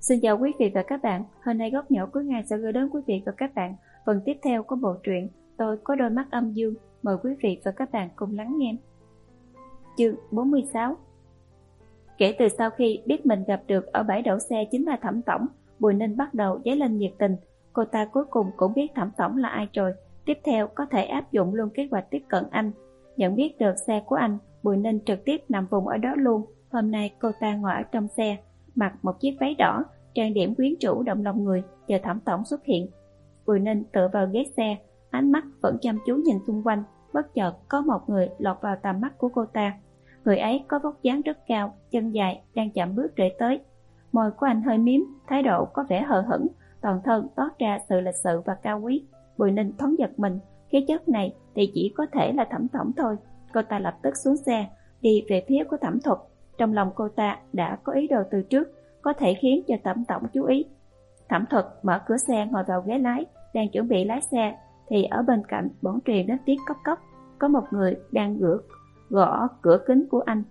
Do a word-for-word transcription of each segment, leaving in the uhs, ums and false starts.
Xin chào quý vị và các bạn, hôm nay Góc Nhỏ Cuối Ngày sẽ gửi đến quý vị và các bạn phần tiếp theo của bộ truyện Tôi Có Đôi Mắt Âm Dương. Mời quý vị và các bạn cùng lắng nghe. Chương bốn mươi sáu. Kể từ sau khi biết mình gặp được ở bãi đậu xe chính là Thẩm Tổng, Bùi Ninh bắt đầu dấy lên nhiệt tình. Cô ta cuối cùng cũng biết Thẩm Tổng là ai rồi, tiếp theo có thể áp dụng luôn kế hoạch tiếp cận anh. Nhận biết được xe của anh, Bùi Ninh trực tiếp nằm vùng ở đó luôn. Hôm nay cô ta ngồi ở trong xe, mặc một chiếc váy đỏ, trang điểm quyến rũ động lòng người, chờ Thẩm Tổng xuất hiện. Bùi Ninh tựa vào ghế xe, ánh mắt vẫn chăm chú nhìn xung quanh. Bất chợt có một người lọt vào tầm mắt của cô ta. Người ấy có vóc dáng rất cao, chân dài, đang chậm bước rẽ tới. Môi của anh hơi miếm, thái độ có vẻ hờ hững, toàn thân toát ra sự lịch sự và cao quý. Bùi Ninh thoáng giật mình, khí chất này thì chỉ có thể là Thẩm Tổng thôi. Cô ta lập tức xuống xe, đi về phía của Thẩm Thuật. Trong lòng cô ta đã có ý đồ từ trước, có thể khiến cho Thẩm Tổng chú ý. Thẩm Thuật mở cửa xe ngồi vào ghế lái, đang chuẩn bị lái xe, thì ở bên cạnh bỗng truyền đến tiếng cốc cốc. Có một người đang gõ, gõ cửa kính của anh.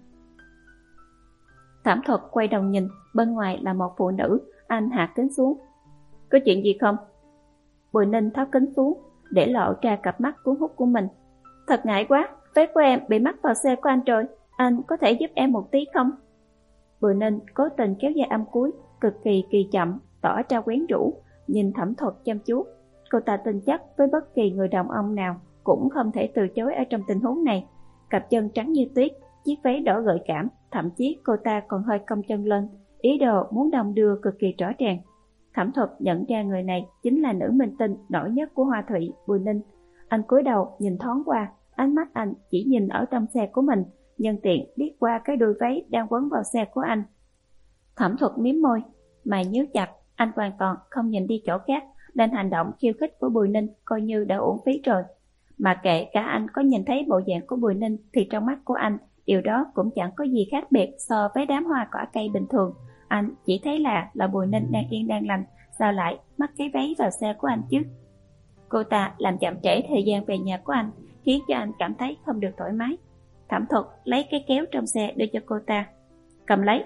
Thẩm Thuật quay đầu nhìn, bên ngoài là một phụ nữ. Anh hạ kính xuống. Có chuyện gì không? Bùi Ninh tháo kính xuống, để lộ ra cặp mắt cuốn hút của mình. Thật ngại quá, váy của em bị mắc vào xe của anh rồi, anh có thể giúp em một tí không? Bùi Ninh cố tình kéo dài âm cuối, cực kỳ kỳ chậm, tỏ ra quyến rũ, nhìn Thẩm Thuật chăm chú. Cô ta tin chắc với bất kỳ người đàn ông nào cũng không thể từ chối ở trong tình huống này. Cặp chân trắng như tuyết, chiếc váy đỏ gợi cảm, thậm chí cô ta còn hơi cong chân lên, ý đồ muốn đồng đưa cực kỳ rõ ràng. Thẩm Thuật nhận ra người này chính là nữ minh tinh nổi nhất của Hoa Thụy, Bùi Ninh. Anh cúi đầu nhìn thoáng qua, ánh mắt anh chỉ nhìn ở trong xe của mình, nhân tiện liếc qua cái đuôi váy đang quấn vào xe của anh. Thẩm Thuật mím môi, mày nhíu chặt, anh hoàn toàn không nhìn đi chỗ khác, nên hành động khiêu khích của Bùi Ninh coi như đã uổng phí rồi. Mà kệ cả anh có nhìn thấy bộ dạng của Bùi Ninh thì trong mắt của anh, điều đó cũng chẳng có gì khác biệt so với đám hoa cỏ cây bình thường. Anh chỉ thấy là là Bùi Ninh đang yên đang lành, sao lại mắc cái váy vào xe của anh chứ? Cô ta làm chậm trễ thời gian về nhà của anh, khiến cho anh cảm thấy không được thoải mái. Thẩm Thuật lấy cái kéo trong xe đưa cho cô ta. Cầm lấy.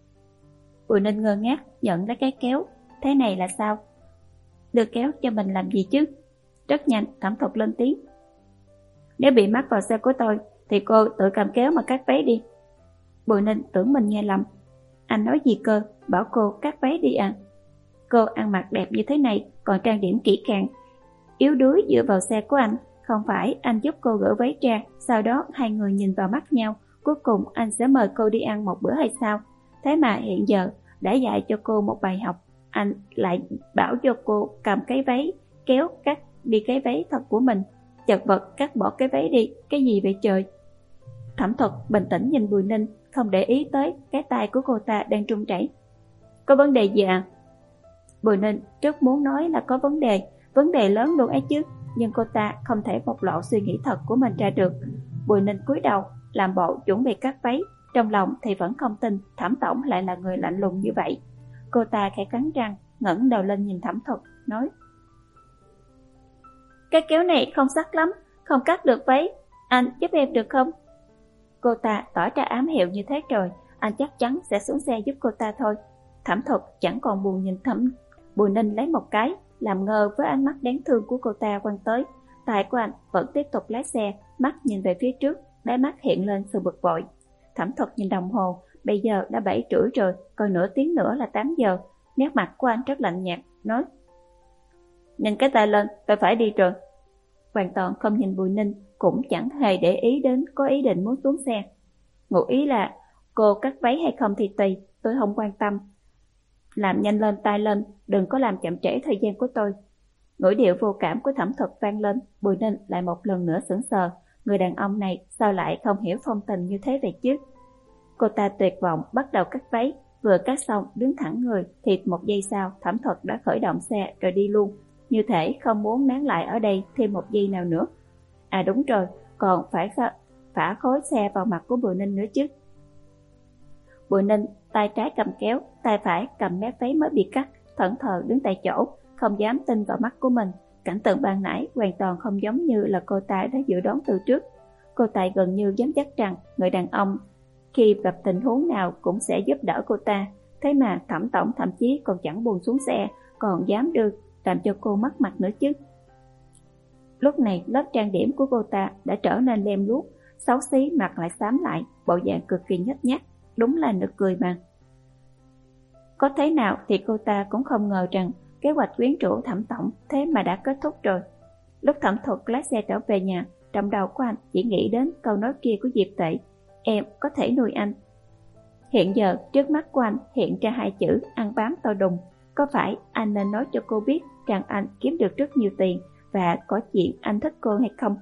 Bùi Ninh ngơ ngác nhận lấy cái kéo. Thế này là sao? Đưa kéo cho mình làm gì chứ? Rất nhanh Thẩm Thuật lên tiếng. Nếu bị mắc vào xe của tôi thì cô tự cầm kéo mà cắt váy đi. Bùi Ninh tưởng mình nghe lầm. Anh nói gì cơ? Bảo cô cắt váy đi à? Cô ăn mặc đẹp như thế này, còn trang điểm kỹ càng, yếu đuối dựa vào xe của anh. Không phải anh giúp cô gỡ váy ra, sau đó hai người nhìn vào mắt nhau, cuối cùng anh sẽ mời cô đi ăn một bữa hay sao? Thế mà hiện giờ đã dạy cho cô một bài học, anh lại bảo cho cô cầm cái váy, kéo cắt đi cái váy thật của mình. Chật vật cắt bỏ cái váy đi, cái gì vậy trời? Thẩm Thuật bình tĩnh nhìn Bùi Ninh, không để ý tới cái tay của cô ta đang run rẩy. Có vấn đề gì à? Bùi Ninh rất muốn nói là có vấn đề, vấn đề lớn luôn ấy chứ, nhưng cô ta không thể bộc lộ suy nghĩ thật của mình ra được. Bùi Ninh cúi đầu, làm bộ chuẩn bị cắt váy, trong lòng thì vẫn không tin Thẩm Tổng lại là người lạnh lùng như vậy. Cô ta khẽ cắn răng, ngẩng đầu lên nhìn Thẩm Thuật, nói: Cái kéo này không sắc lắm, không cắt được váy, anh giúp em được không? Cô ta tỏ ra ám hiệu như thế rồi, anh chắc chắn sẽ xuống xe giúp cô ta thôi. Thẩm Thuật chẳng còn buồn nhìn Thẩm Bùi Ninh lấy một cái, làm ngơ với ánh mắt đáng thương của cô ta quăng tới. Tay của anh vẫn tiếp tục lái xe, mắt nhìn về phía trước, đáy mắt hiện lên sự bực bội. Thẩm Thuật nhìn đồng hồ, bây giờ đã bảy rưỡi rồi, còn nửa tiếng nữa là tám giờ. Nét mặt của anh rất lạnh nhạt, nói: Nhìn cái tay lên, tôi phải đi rồi. Hoàn toàn không nhìn Bùi Ninh, cũng chẳng hề để ý đến có ý định muốn xuống xe. Ngụ ý là cô cắt váy hay không thì tùy, tôi không quan tâm. Làm nhanh lên tay lên, đừng có làm chậm trễ thời gian của tôi. Ngữ điệu vô cảm của Thẩm Thuật vang lên, Bùi Ninh lại một lần nữa sững sờ. Người đàn ông này sao lại không hiểu phong tình như thế vậy chứ? Cô ta tuyệt vọng bắt đầu cắt váy, vừa cắt xong đứng thẳng người thì một giây sau Thẩm Thuật đã khởi động xe rồi đi luôn, như thể không muốn nán lại ở đây thêm một giây nào nữa. À đúng rồi, còn phải phả khối xe vào mặt của Bùi Ninh nữa chứ. Bùi Ninh tay trái cầm kéo, tay phải cầm mép váy mới bị cắt, thẫn thờ đứng tại chỗ, không dám tin vào mắt của mình. Cảnh tượng ban nãy hoàn toàn không giống như là cô ta đã dự đoán từ trước. Cô ta gần như dám chắc rằng người đàn ông khi gặp tình huống nào cũng sẽ giúp đỡ cô ta. Thế mà Thẩm tổng thậm chí còn chẳng buồn xuống xe, còn dám đưa, làm cho cô mất mặt nữa chứ. Lúc này lớp trang điểm của cô ta đã trở nên lem luốc, xấu xí, mặt lại xám lại, bộ dạng cực kỳ nhếch nhác, đúng là nực cười mà. Có thế nào thì cô ta cũng không ngờ rằng kế hoạch quyến rũ Thẩm tổng thế mà đã kết thúc rồi. Lúc Thẩm Thuật lái xe trở về nhà, trong đầu của anh chỉ nghĩ đến câu nói kia của Diệp Tệ: em có thể nuôi anh. Hiện giờ trước mắt của anh hiện ra hai chữ ăn bám to đùng. Có phải anh nên nói cho cô biết rằng anh kiếm được rất nhiều tiền và có chuyện anh thích cô hay không?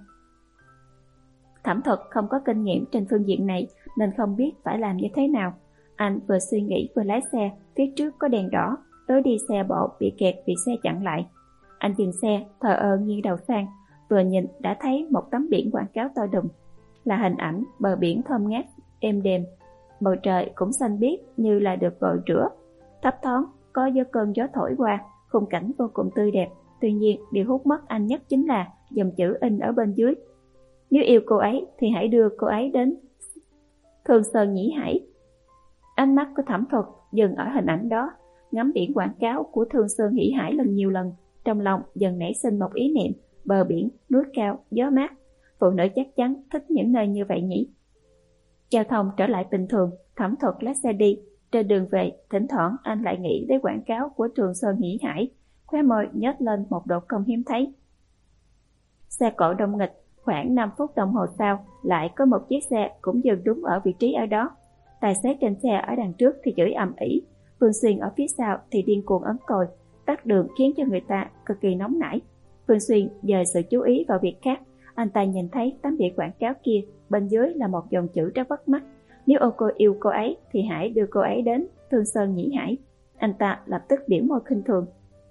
Thẩm Thuật không có kinh nghiệm trên phương diện này nên không biết phải làm như thế nào. Anh vừa suy nghĩ vừa lái xe, phía trước có đèn đỏ, lối đi xe bộ bị kẹt vì xe chặn lại. Anh dừng xe, thờ ơ nghiêng đầu sang, vừa nhìn đã thấy một tấm biển quảng cáo to đùng, là hình ảnh bờ biển thơm ngát, êm đềm, bầu trời cũng xanh biếc như là được gội rửa. Thấp thoáng có gió cơn gió thổi qua, khung cảnh vô cùng tươi đẹp. Tuy nhiên điều hút mắt anh nhất chính là dòng chữ in ở bên dưới: nếu yêu cô ấy thì hãy đưa cô ấy đến Thương Sơn Nhĩ Hải. Ánh mắt của Thẩm Thuật dừng ở hình ảnh đó, ngắm biển quảng cáo của Thương Sơn Nhĩ Hải lần nhiều lần, trong lòng dần nảy sinh một ý niệm: bờ biển, núi cao, gió mát, phụ nữ chắc chắn thích những nơi như vậy nhỉ. Giao thông trở lại bình thường, Thẩm Thuật lái xe đi. Trên đường về, thỉnh thoảng anh lại nghĩ đến quảng cáo của Trường Sơn Nhĩ Hải, khóe môi nhếch lên một độ cong hiếm thấy. Xe cộ đông nghịch, khoảng năm phút đồng hồ sau, lại có một chiếc xe cũng dừng đúng ở vị trí ở đó. Tài xế trên xe ở đằng trước thì chửi ầm ĩ, Phương Xuyên ở phía sau thì điên cuồng ấn còi, tắt đường khiến cho người ta cực kỳ nóng nảy. Phương Xuyên dời sự chú ý vào việc khác. Anh ta nhìn thấy tấm biển quảng cáo kia, bên dưới là một dòng chữ rất bắt mắt: nếu ô cô yêu cô ấy thì hãy đưa cô ấy đến Thương Sơn Nhĩ Hải. Anh ta lập tức biểu môi khinh thường.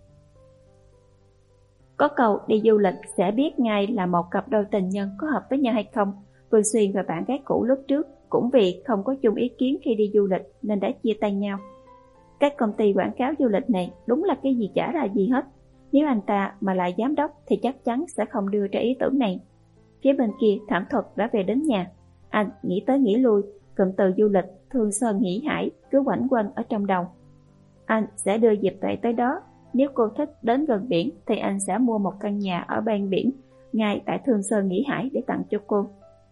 Có câu đi du lịch sẽ biết ngay là một cặp đôi tình nhân có hợp với nhau hay không. Phương Xuyên và bạn gái cũ lúc trước cũng vì không có chung ý kiến khi đi du lịch nên đã chia tay nhau. Các công ty quảng cáo du lịch này đúng là cái gì chả là gì hết. Nếu anh ta mà là giám đốc thì chắc chắn sẽ không đưa ra ý tưởng này. Phía bên kia Thẩm Thuật đã về đến nhà. Anh nghĩ tới nghĩ lui, cụm từ du lịch Thương Sơn Nhĩ Hải cứ quẩn quanh ở trong đầu. Anh sẽ đưa Diệp Tuệ tới đó. Nếu cô thích đến gần biển thì anh sẽ mua một căn nhà ở ven biển ngay tại Thương Sơn Nhĩ Hải để tặng cho cô.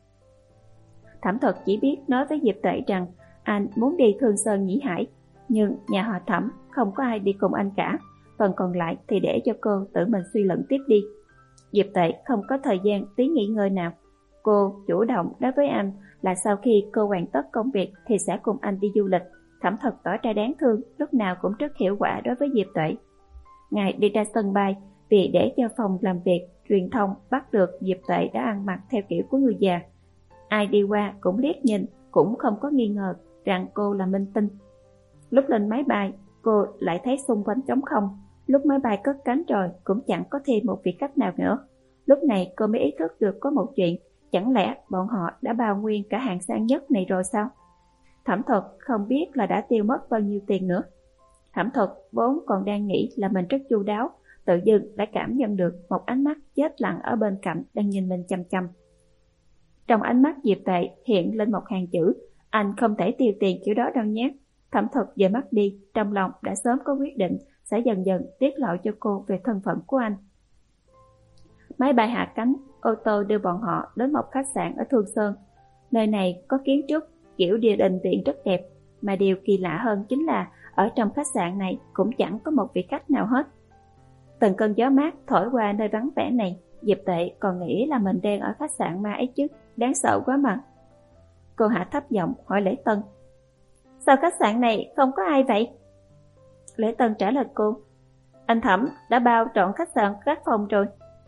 Thẩm Thuật chỉ biết nói với Diệp Tuệ rằng anh muốn đi Thương Sơn Nhĩ Hải, nhưng nhà họ Thẩm không có ai đi cùng anh cả. Phần còn lại thì để cho cô tự mình suy luận tiếp đi. Diệp Tuệ không có thời gian tí nghỉ ngơi nào. Cô chủ động nói với anh là sau khi cô hoàn tất công việc thì sẽ cùng anh đi du lịch. Thẩm Thuật tỏ ra đáng thương, lúc nào cũng rất hiệu quả đối với Diệp Tuệ. Ngày đi ra sân bay, vì để cho phòng làm việc truyền thông bắt được Diệp Tuệ đã ăn mặc theo kiểu của người già. Ai đi qua cũng liếc nhìn, cũng không có nghi ngờ rằng cô là minh tinh. Lúc lên máy bay, cô lại thấy xung quanh trống không. Lúc máy bay cất cánh rồi cũng chẳng có thêm một vị khách nào nữa. Lúc này cô mới ý thức được có một chuyện, chẳng lẽ bọn họ đã bao nguyên cả hàng sang nhất này rồi sao? Thẩm Thuật không biết là đã tiêu mất bao nhiêu tiền nữa. Thẩm Thuật vốn còn đang nghĩ là mình rất chu đáo, tự dưng đã cảm nhận được một ánh mắt chết lặng ở bên cạnh đang nhìn mình chăm chăm. Trong ánh mắt Diệp Tuệ hiện lên một hàng chữ: anh không thể tiêu tiền kiểu đó đâu nhé. Thẩm Thuật dời mắt đi, trong lòng đã sớm có quyết định sẽ dần dần tiết lộ cho cô về thân phận của anh. Máy bay hạ cánh, ô tô đưa bọn họ đến một khách sạn ở Thương Sơn. Nơi này có kiến trúc kiểu địa đình viện rất đẹp, mà điều kỳ lạ hơn chính là ở trong khách sạn này cũng chẳng có một vị khách nào hết. Từng cơn gió mát thổi qua nơi vắng vẻ này, Diệp Tuệ còn nghĩ là mình đang ở khách sạn ma ấy chứ, đáng sợ quá mà. Cô hạ thấp giọng hỏi Lễ Tân: sao khách sạn này không có ai vậy? Lễ Tân trả lời cô: anh Thẩm đã bao trọn khách sạn các phòng rồi.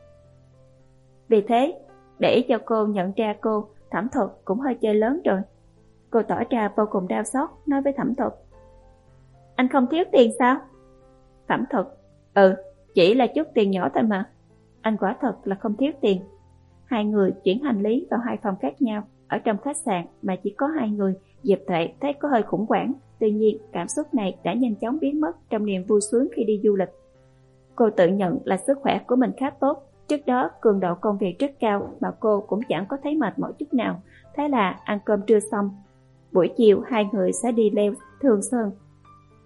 Vì thế, để cho cô nhận ra cô, Thẩm Thuật cũng hơi chơi lớn rồi. Cô tỏ ra vô cùng đau xót, nói với Thẩm Thuật: anh không thiếu tiền sao? Thẩm Thuật: ừ, chỉ là chút tiền nhỏ thôi mà. Anh quả thật là không thiếu tiền. Hai người chuyển hành lý vào hai phòng khác nhau. Ở trong khách sạn mà chỉ có hai người, Diệp Tuệ thấy có hơi khủng hoảng. Tuy nhiên cảm xúc này đã nhanh chóng biến mất trong niềm vui sướng khi đi du lịch. Cô tự nhận là sức khỏe của mình khá tốt. Trước đó cường độ công việc rất cao mà cô cũng chẳng có thấy mệt mỏi chút nào. Thế là ăn cơm trưa xong, buổi chiều hai người sẽ đi leo Thương Sơn.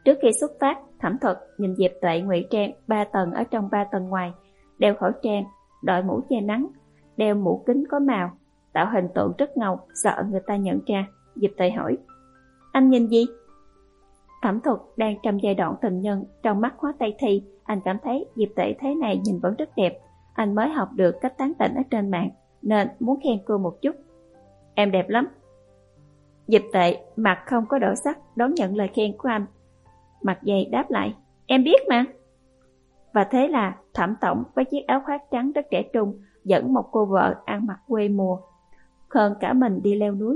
Trước khi xuất phát, Thẩm Thuật nhìn Diệp Tuệ ngụy trang ba tầng ở trong ba tầng ngoài, đeo khẩu trang, đội mũ che nắng, đeo mũ kính có màu, tạo hình tượng rất ngầu, sợ người ta nhận ra. Diệp Tuệ hỏi, anh nhìn gì? Thẩm Thuật đang trong giai đoạn tình nhân, trong mắt Hóa Tây Thi, anh cảm thấy Diệp Tuệ thế này nhìn vẫn rất đẹp. Anh mới học được cách tán tỉnh ở trên mạng, nên muốn khen cô một chút. Em đẹp lắm. Diệp Tuệ mặt không có đổi sắc đón nhận lời khen của anh, mặt dày đáp lại, em biết mà. Và thế là Thẩm tổng với chiếc áo khoác trắng rất trẻ trung dẫn một cô vợ ăn mặc quê mùa hơn cả mình đi leo núi.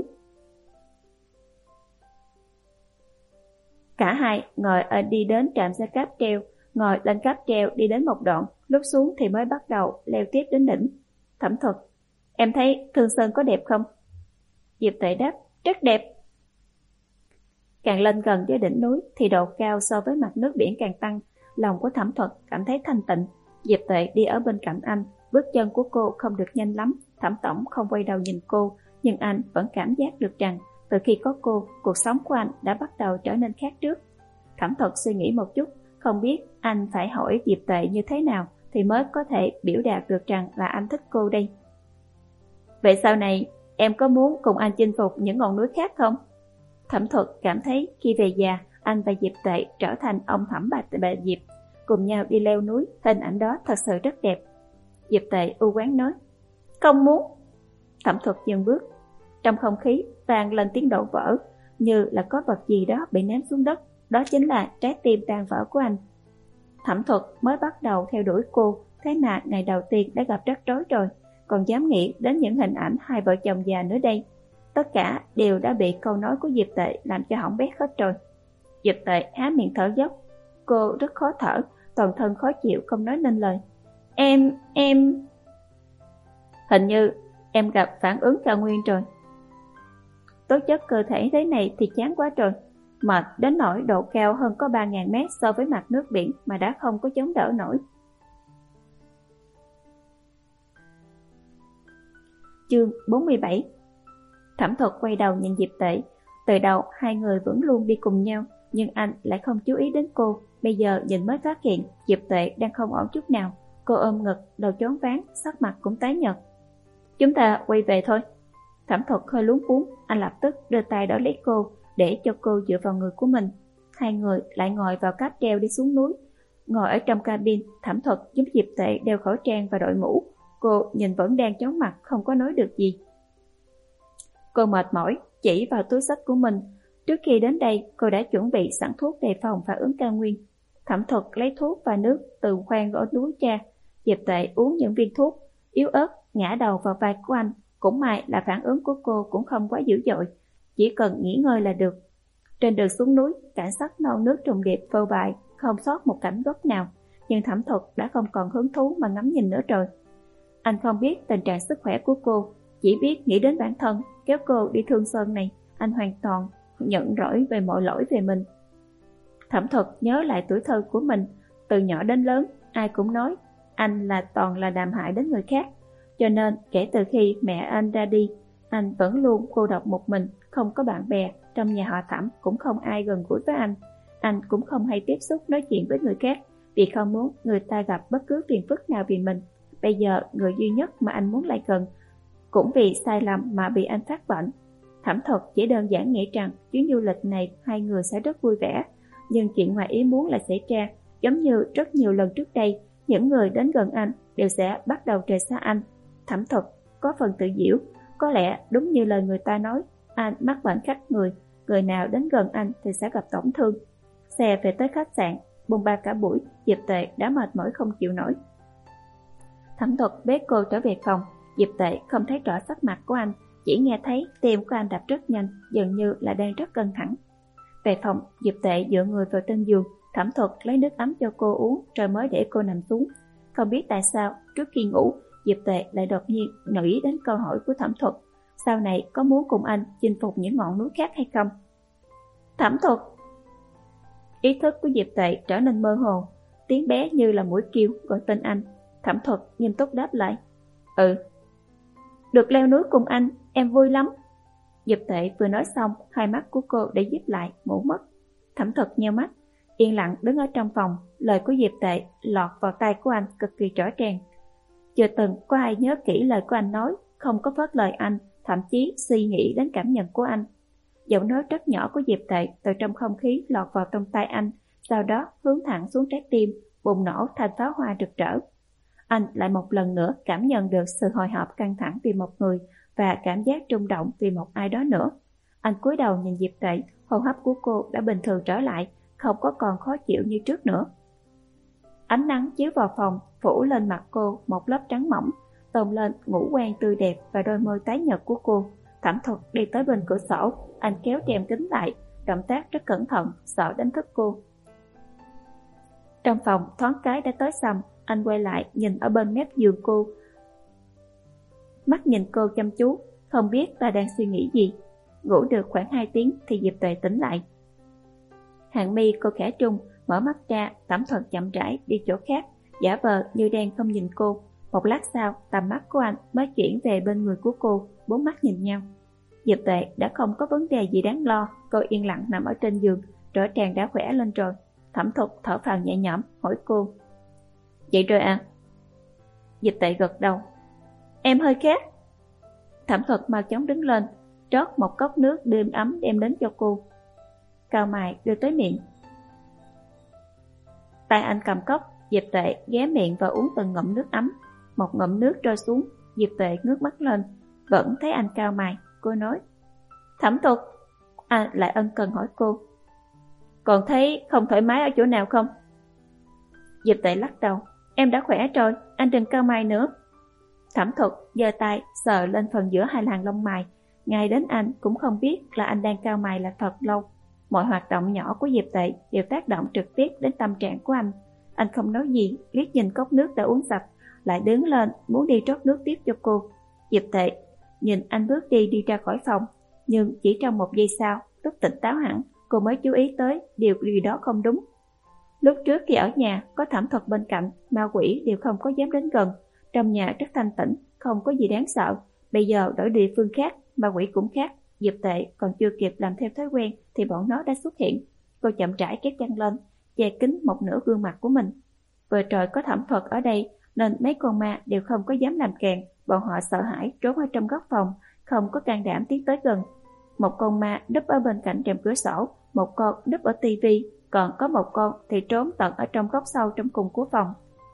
Cả hai ngồi ở đi đến trạm xe cáp treo, ngồi lên cáp treo đi đến một đoạn, lúc xuống thì mới bắt đầu leo tiếp đến đỉnh. Thẩm Thuật, em thấy Thương Sơn có đẹp không? Diệp Tuệ đáp, rất đẹp. Càng lên gần với đỉnh núi thì độ cao so với mặt nước biển càng tăng, lòng của Thẩm Thuật cảm thấy thanh tịnh. Diệp Tuệ đi ở bên cạnh anh, bước chân của cô không được nhanh lắm. Thẩm tổng không quay đầu nhìn cô, nhưng anh vẫn cảm giác được rằng từ khi có cô, cuộc sống của anh đã bắt đầu trở nên khác trước. Thẩm Thuật suy nghĩ một chút, không biết anh phải hỏi Diệp Tuệ như thế nào thì mới có thể biểu đạt được rằng là anh thích cô đây. Vậy sau này em có muốn cùng anh chinh phục những ngọn núi khác không? Thẩm Thuật cảm thấy khi về già, anh và Diệp Tuệ trở thành ông Thẩm bà, bà Diệp, cùng nhau đi leo núi, hình ảnh đó thật sự rất đẹp. Diệp Tuệ u oán nói, không muốn. Thẩm Thuật dừng bước, trong không khí vang lên tiếng đổ vỡ, như là có vật gì đó bị ném xuống đất, đó chính là trái tim tan vỡ của anh. Thẩm Thuật mới bắt đầu theo đuổi cô, thế mà ngày đầu tiên đã gặp rắc rối rồi, còn dám nghĩ đến những hình ảnh hai vợ chồng già nữa đây. Tất cả đều đã bị câu nói của Diệp Tuệ làm cho hỏng bét hết rồi. Diệp Tuệ há miệng thở dốc, cô rất khó thở, toàn thân khó chịu không nói nên lời. Em, em... Hình như em gặp phản ứng cao nguyên rồi. Tố chất cơ thể thế này thì chán quá rồi, mệt đến nỗi độ cao hơn có ba nghìn mét so với mặt nước biển mà đã không có chống đỡ nổi. Chương bốn mươi bảy. Thẩm Thuật quay đầu nhìn Diệp Tuệ. Từ đầu hai người vẫn luôn đi cùng nhau, nhưng anh lại không chú ý đến cô. Bây giờ nhìn mới phát hiện Diệp Tuệ đang không ổn chút nào. Cô ôm ngực, đầu choáng váng, sắc mặt cũng tái nhợt. Chúng ta quay về thôi. Thẩm Thuật hơi luống cuống, anh lập tức đưa tay đỡ lấy cô để cho cô dựa vào người của mình. Hai người lại ngồi vào cáp treo đi xuống núi. Ngồi ở trong cabin, Thẩm Thuật giúp Diệp Tuệ đeo khẩu trang và đội mũ. Cô nhìn vẫn đang chóng mặt, không có nói được gì. Cô mệt mỏi, chỉ vào túi xách của mình. Trước khi đến đây, cô đã chuẩn bị sẵn thuốc đề phòng phản ứng cao nguyên. Thẩm Thuật lấy thuốc và nước từ khoang ở núi cha. Diệp Tuệ uống những viên thuốc, yếu ớt ngã đầu vào vai của anh. Cũng may là phản ứng của cô cũng không quá dữ dội, chỉ cần nghỉ ngơi là được. Trên đường xuống núi, cảnh sắc non nước trùng điệp phô bày, không sót một cảnh gốc nào. Nhưng Thẩm Thuật đã không còn hứng thú mà ngắm nhìn nữa rồi. Anh không biết tình trạng sức khỏe của cô, chỉ biết nghĩ đến bản thân kéo cô đi Thương Sơn này. Anh hoàn toàn nhận lỗi về mọi lỗi về mình. Thẩm Thuật nhớ lại tuổi thơ của mình. Từ nhỏ đến lớn, ai cũng nói anh là toàn là làm hại đến người khác. Cho nên kể từ khi mẹ anh ra đi, anh vẫn luôn cô độc một mình, không có bạn bè. Trong nhà họ Thẩm cũng không ai gần gũi với anh. Anh cũng không hay tiếp xúc nói chuyện với người khác, vì không muốn người ta gặp bất cứ phiền phức nào vì mình. Bây giờ người duy nhất mà anh muốn lại gần, cũng vì sai lầm mà bị anh phát bệnh. Thẩm Thuật chỉ đơn giản nghĩ rằng chuyến du lịch này hai người sẽ rất vui vẻ. Nhưng chuyện ngoài ý muốn lại xảy ra. Giống như rất nhiều lần trước đây, những người đến gần anh đều sẽ bắt đầu rời xa anh. Thẩm Thuật có phần tự giễu. Có lẽ đúng như lời người ta nói, anh mắc bệnh khắc người, người nào đến gần anh thì sẽ gặp tổn thương. Xe về tới khách sạn, bôn ba cả buổi, Diệp Tuệ đã mệt mỏi không chịu nổi. Thẩm Thuật bế cô trở về phòng. Diệp Tuệ không thấy rõ sắc mặt của anh, chỉ nghe thấy tim của anh đập rất nhanh, dường như là đang rất căng thẳng. Về phòng, Diệp Tuệ dựa người vào trên giường. Thẩm Thuật lấy nước ấm cho cô uống rồi mới để cô nằm xuống. Không biết tại sao trước khi ngủ, Diệp Tuệ lại đột nhiên nghĩ đến câu hỏi của Thẩm Thuật. Sau này có muốn cùng anh chinh phục những ngọn núi khác hay không? Thẩm Thuật! Ý thức của Diệp Tuệ trở nên mơ hồ. Tiếng bé như là mũi kêu gọi tên anh. Thẩm Thuật nghiêm túc đáp lại. Ừ. Được leo núi cùng anh, em vui lắm. Diệp Tuệ vừa nói xong, hai mắt của cô đã díp lại, ngủ mất. Thẩm Thuật nheo mắt. yên lặng đứng ở trong phòng. Lời của Diệp Tệ lọt vào tai của anh cực kỳ rõ ràng. Chưa từng có ai nhớ kỹ lời của anh nói, không có phớt lời anh, thậm chí suy nghĩ đến cảm nhận của anh. Giọng nói rất nhỏ của Diệp Tệ từ trong không khí lọt vào trong tai anh, sau đó hướng thẳng xuống trái tim, bùng nổ thành pháo hoa rực rỡ. Anh lại một lần nữa cảm nhận được sự hồi hộp căng thẳng vì một người và cảm giác rung động vì một ai đó nữa. Anh cúi đầu nhìn Diệp Tệ, hô hấp của cô đã bình thường trở lại, không có còn khó chịu như trước nữa. Ánh nắng chiếu vào phòng, phủ lên mặt cô một lớp trắng mỏng, tôn lên ngũ quan tươi đẹp và đôi môi tái nhợt của cô. Thẩm Thuật đi tới bên cửa sổ, anh kéo rèm kính lại, động tác rất cẩn thận, sợ đánh thức cô. Trong phòng thoáng cái đã tối sầm, anh quay lại nhìn ở bên mép giường cô. Mắt nhìn cô chăm chú, không biết là đang suy nghĩ gì. Ngủ được khoảng hai tiếng thì Diệp Tuệ tỉnh lại. Hàng mi cô khẽ trung, mở mắt ra. Thẩm Thuật chậm rãi đi chỗ khác, giả vờ như đang không nhìn cô. Một lát sau, tầm mắt của anh mới chuyển về bên người của cô, bốn mắt nhìn nhau. Diệp Tuệ đã không có vấn đề gì đáng lo, cô yên lặng nằm ở trên giường, rõ ràng đã khỏe lên rồi. Thẩm Thuật thở phào nhẹ nhõm hỏi cô: "Vậy rồi à?" Diệp Tuệ gật đầu. "Em hơi khát." Thẩm Thuật mau chóng đứng lên, rót một cốc nước đêm ấm đem đến cho cô. Cau mày đưa tới miệng. Tay anh cầm cốc, Diệp Tuệ ghé miệng và uống từng ngụm nước ấm. Một ngụm nước trôi xuống, Diệp Tuệ ngước mắt lên, vẫn thấy anh cau mày. Cô nói: "Thẩm Thuật." Anh lại ân cần hỏi cô: "Còn thấy không thoải mái ở chỗ nào không?" Diệp Tuệ lắc đầu. "Em đã khỏe rồi, anh đừng cau mày nữa." Thẩm Thuật giơ tay sờ lên phần giữa hai hàng lông mày. Ngay đến anh cũng không biết là anh đang cau mày là thật lâu. Mọi hoạt động nhỏ của Diệp Tuệ đều tác động trực tiếp đến tâm trạng của anh. Anh không nói gì, liếc nhìn cốc nước đã uống sạch, lại đứng lên muốn đi rót nước tiếp cho cô. Diệp Tuệ nhìn anh bước đi đi ra khỏi phòng, nhưng chỉ trong một giây sau, lúc tỉnh táo hẳn, cô mới chú ý tới điều gì đó không đúng. Lúc trước khi ở nhà có Thẩm Thuật bên cạnh, ma quỷ đều không có dám đến gần. Trong nhà rất thanh tĩnh, không có gì đáng sợ. Bây giờ đổi địa phương khác, ma quỷ cũng khác. Diệp Tệ còn chưa kịp làm theo thói quen thì bọn nó đã xuất hiện. Cô chậm rãi kéo chăn lên, che kín một nửa gương mặt của mình. Vừa rồi có Thẩm Thuật ở đây nên mấy con ma đều không có dám làm càng. Bọn họ sợ hãi trốn ở trong góc phòng, không có can đảm tiến tới gần. Một con ma núp ở bên cạnh rèm cửa sổ, một con núp ở tivi, còn có một con thì trốn tận ở trong góc sâu trong cùng của phòng.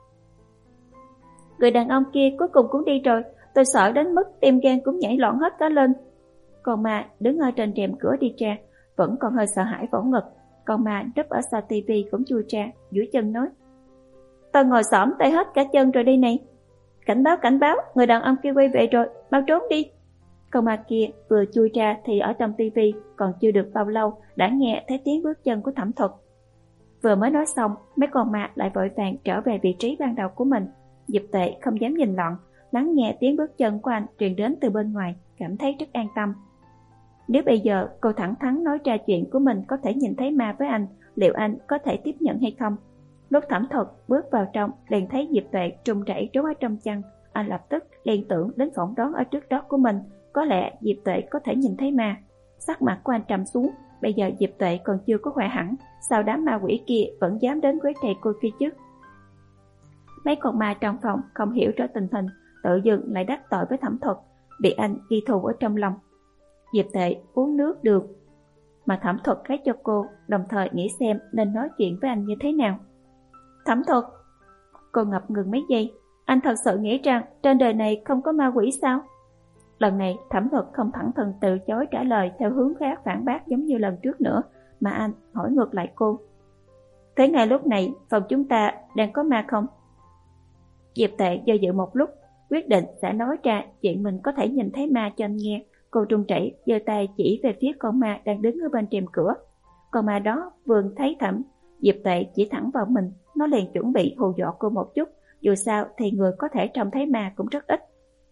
Người đàn ông kia cuối cùng cũng đi rồi, tôi sợ đến mức tim gan cũng nhảy loạn hết cả lên. Con ma đứng ở trên rèm cửa đi ra, vẫn còn hơi sợ hãi vỗ ngực. Con ma núp ở sau tivi cũng chui ra, duỗi chân nói: "Tôi ngồi xổm tê hết cả chân rồi đây này. Cảnh báo, cảnh báo, người đàn ông kia quay về rồi, mau trốn đi." Con ma kia vừa chui ra thì ở trong tivi còn chưa được bao lâu đã nghe thấy tiếng bước chân của Thẩm Thuật. Vừa mới nói xong, mấy con ma lại vội vàng trở về vị trí ban đầu của mình. Diệp Tệ không dám nhìn lọn, lắng nghe tiếng bước chân của anh truyền đến từ bên ngoài, cảm thấy rất an tâm. Nếu bây giờ cô thẳng thắn nói ra chuyện của mình có thể nhìn thấy ma với anh, liệu anh có thể tiếp nhận hay không? Lúc Thẩm Thuật bước vào trong, liền thấy Diệp Tệ trùng rẩy trốn ở trong chăn. Anh lập tức liên tưởng đến phỏng đoán ở trước đó của mình, có lẽ Diệp Tệ có thể nhìn thấy ma. Sắc mặt của anh trầm xuống, bây giờ Diệp Tệ còn chưa có khỏe hẳn, sao đám ma quỷ kia vẫn dám đến quấy rầy cô kia chứ? Mấy con ma trong phòng không hiểu rõ tình hình, tự dưng lại đắc tội với Thẩm Thuật, bị anh ghi thù ở trong lòng. Diệp Tệ uống nước được mà Thẩm Thuật lấy cho cô, đồng thời nghĩ xem nên nói chuyện với anh như thế nào. "Thẩm Thuật." Cô ngập ngừng mấy giây. "Anh thật sự nghĩ rằng trên đời này không có ma quỷ sao?" Lần này Thẩm Thuật không thẳng thừng từ chối trả lời theo hướng khác phản bác giống như lần trước nữa, mà anh hỏi ngược lại cô: "Thế ngay lúc này phòng chúng ta đang có ma không?" Diệp Tệ do dự một lúc, quyết định sẽ nói ra chuyện mình có thể nhìn thấy ma cho anh nghe. Cô run rẩy giơ tay chỉ về phía con ma đang đứng ở bên rèm cửa. Con ma đó vừa thấy Thẩm Diệp Tệ chỉ thẳng vào mình, nó liền chuẩn bị hù dọa cô một chút, dù sao thì người có thể trông thấy ma cũng rất ít.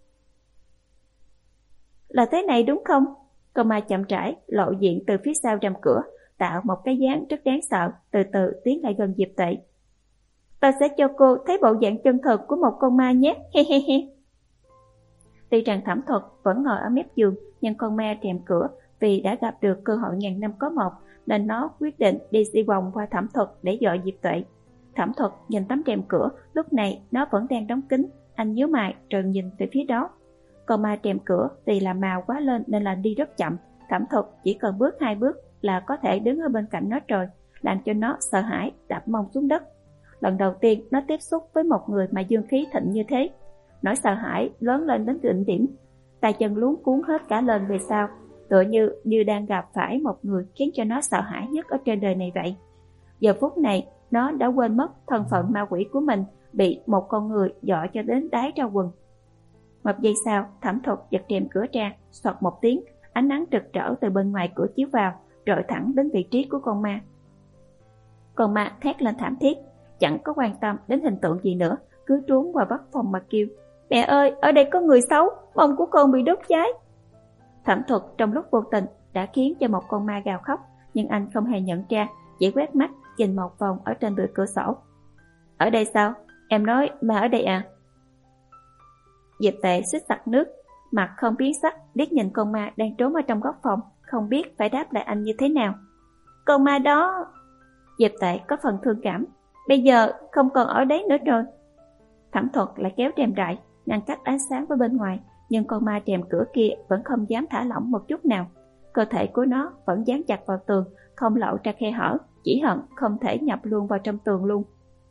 "Là thế này đúng không?" Con ma chậm rãi lộ diện từ phía sau rèm cửa, tạo một cái dáng rất đáng sợ, từ từ tiến lại gần Diệp Tệ. "Ta sẽ cho cô thấy bộ dạng chân thật của một con ma nhé, he he he." Tuy rằng Thẩm Thuật vẫn ngồi ở mép giường, nhưng con ma rèm cửa vì đã gặp được cơ hội ngàn năm có một, nên nó quyết định đi đi vòng qua Thẩm Thuật để dọa Diệp Tuệ. Thẩm Thuật nhìn tấm rèm cửa, lúc này nó vẫn đang đóng kín. Anh nhíu mày rồi nhìn về phía đó. Còn ma rèm cửa vì là màu quá lên nên là đi rất chậm. Thẩm Thuật chỉ cần bước hai bước là có thể đứng ở bên cạnh nó rồi, làm cho nó sợ hãi đập mông xuống đất. Lần đầu tiên nó tiếp xúc với một người mà dương khí thịnh như thế, nỗi sợ hãi lớn lên đến đỉnh điểm, tay chân luống cuốn hết cả lên về sau, tựa như như đang gặp phải một người khiến cho nó sợ hãi nhất ở trên đời này vậy. Giờ phút này nó đã quên mất thân phận ma quỷ của mình bị một con người dọa cho đến đáy ra quần. Một giây sau, Thẩm Thuật giật rèm cửa ra, xoạt một tiếng, ánh nắng rực rỡ từ bên ngoài cửa chiếu vào, rọi thẳng đến vị trí của con ma. Con ma thét lên thảm thiết, chẳng có quan tâm đến hình tượng gì nữa, cứ trốn qua vách phòng mà kêu: "Mẹ ơi, ở đây có người xấu, mông của con bị đốt cháy." Thẩm Thuật trong lúc vô tình đã khiến cho một con ma gào khóc, nhưng anh không hề nhận ra, chỉ quét mắt nhìn một vòng ở trên bìa cửa sổ. "Ở đây sao? Em nói ma ở đây à?" Diệp Tệ suýt sặc nước, mặt không biến sắc, liếc nhìn con ma đang trốn ở trong góc phòng, không biết phải đáp lại anh như thế nào. "Con ma đó..." Diệp Tệ có phần thương cảm. "Bây giờ không còn ở đấy nữa rồi." Thẩm Thuật lại kéo rèm rại, ngăn cách ánh sáng với bên ngoài, nhưng con ma rèm cửa kia vẫn không dám thả lỏng một chút nào. Cơ thể của nó vẫn dán chặt vào tường, không lộ ra khe hở, chỉ hận không thể nhập luôn vào trong tường luôn.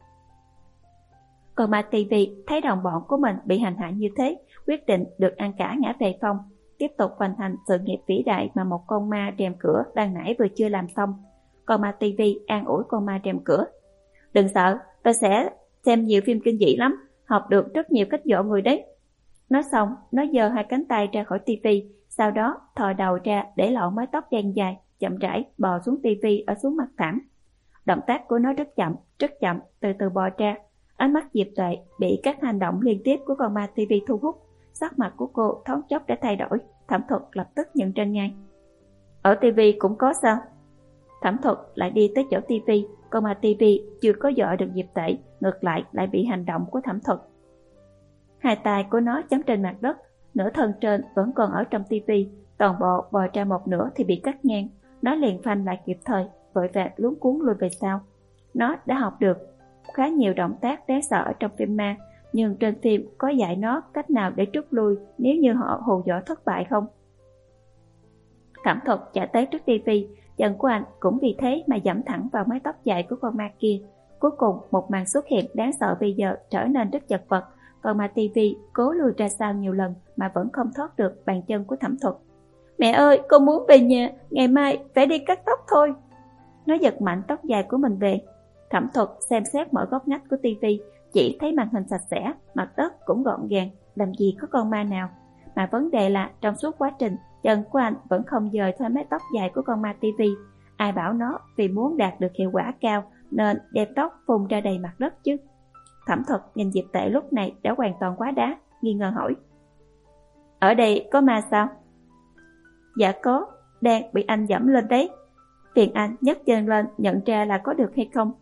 Còn ma tivi thấy đồng bọn của mình bị hành hạ như thế, quyết định được ăn cả ngã về không, tiếp tục hoàn thành sự nghiệp vĩ đại mà một con ma rèm cửa ban nãy vừa chưa làm xong. Còn ma tivi an ủi con ma rèm cửa: "Đừng sợ, tôi sẽ xem nhiều phim kinh dị lắm, học được rất nhiều cách dọa người đấy." Nói xong, nó giơ hai cánh tay ra khỏi tivi, sau đó thò đầu ra để lộ mái tóc đen dài, chậm rãi bò xuống tivi ở xuống mặt thảm. Động tác của nó rất chậm, rất chậm, từ từ bò ra. Ánh mắt Diệp Tuệ bị các hành động liên tiếp của con ma tivi thu hút, sắc mặt của cô thoáng chốc đã thay đổi. Thẩm Thuật lập tức nhận ra ngay. "Ở tivi cũng có sao?" Thẩm Thuật lại đi tới chỗ tivi, con ma tivi chưa có dọa được Diệp Tệ, ngược lại lại bị hành động của Thẩm Thuật. Hai tay của nó chấm trên mặt đất, nửa thân trên vẫn còn ở trong tivi, toàn bộ bò ra một nửa thì bị cắt ngang. Nó liền phanh lại kịp thời, vội vàng luống cuống lùi về sau. Nó đã học được khá nhiều động tác đáng sợ ở trong phim ma, nhưng trên phim có dạy nó cách nào để rút lui nếu như họ hù dọa thất bại không? Thẩm Thuật chạy tới trước tivi, chân của anh cũng vì thế mà dẫm thẳng vào mái tóc dài của con ma kia. Cuối cùng một màn xuất hiện đáng sợ bây giờ trở nên rất chật vật. Còn ma tivi cố lùi ra sau nhiều lần mà vẫn không thoát được bàn chân của Thẩm Thuật. "Mẹ ơi, con muốn về nhà, ngày mai phải đi cắt tóc thôi." Nó giật mạnh tóc dài của mình về. Thẩm Thuật xem xét mọi góc ngách của tivi, chỉ thấy màn hình sạch sẽ, mặt đất cũng gọn gàng, làm gì có con ma nào. Mà vấn đề là trong suốt quá trình, chân của anh vẫn không dời theo mái tóc dài của con ma tivi. Ai bảo nó vì muốn đạt được hiệu quả cao nên đem tóc phun ra đầy mặt đất chứ? Thẩm Thuật nhìn Diệp Tệ lúc này đã hoàn toàn quá đá, nghi ngờ hỏi: "Ở đây có ma sao?" "Dạ có, đang bị anh dẫm lên đấy." Phiền anh nhấc chân lên nhận ra là có được hay không.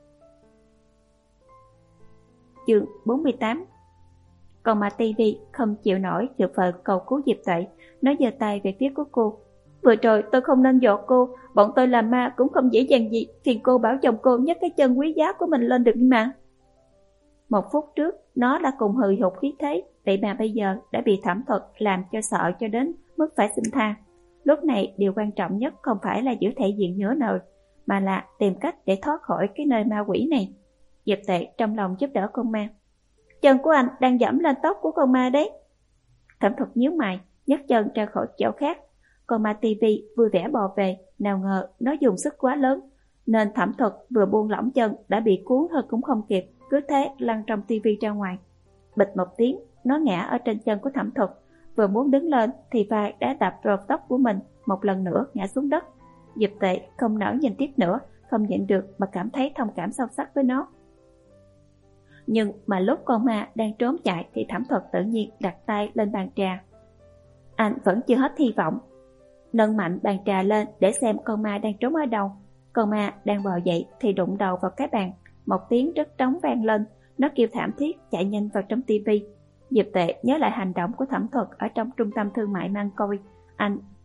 Chương bốn mươi tám. Còn ma tivi không chịu nổi sự phờ cầu cứu Diệp Tệ, nó giơ tay về phía của cô. "Vừa rồi tôi không nên dọa cô, bọn tôi làm ma cũng không dễ dàng gì, phiền cô bảo chồng cô nhấc cái chân quý giá của mình lên được mà." Một phút trước nó đã cùng hừ hụt khí thế, vậy mà bây giờ đã bị Thẩm Thuật làm cho sợ cho đến mức phải xin tha. Lúc này điều quan trọng nhất không phải là giữ thể diện nữa nào, mà là tìm cách để thoát khỏi cái nơi ma quỷ này. Diệp Tệ trong lòng giúp đỡ con ma. "Chân của anh đang dẫm lên tóc của con ma đấy." Thẩm Thuật nhíu mày, nhấc chân ra khỏi chỗ khác. Con ma tivi vui vẻ bò về, nào ngờ nó dùng sức quá lớn, nên Thẩm Thuật vừa buông lỏng chân đã bị cuốn hơi cũng không kịp, cứ thế lăn trong tivi ra ngoài. Bịch một tiếng, nó ngã ở trên chân của Thẩm Thuật, vừa muốn đứng lên thì vai đã đạp rột tóc của mình, một lần nữa ngã xuống đất. Diệp Tệ không nỡ nhìn tiếp nữa, không nhịn được mà cảm thấy thông cảm sâu sắc với nó. Nhưng mà lúc con ma đang trốn chạy thì Thẩm Thuật tự nhiên đặt tay lên bàn trà. Anh vẫn chưa hết hy vọng, nâng mạnh bàn trà lên để xem con ma đang trốn ở đâu. Con ma đang bò dậy thì đụng đầu vào cái bàn, một tiếng rất trống vang lên, nó kêu thảm thiết chạy nhanh vào trong tivi. Diệp Tệ nhớ lại hành động của Thẩm Thuật ở trong trung tâm thương mại Mang Côi, anh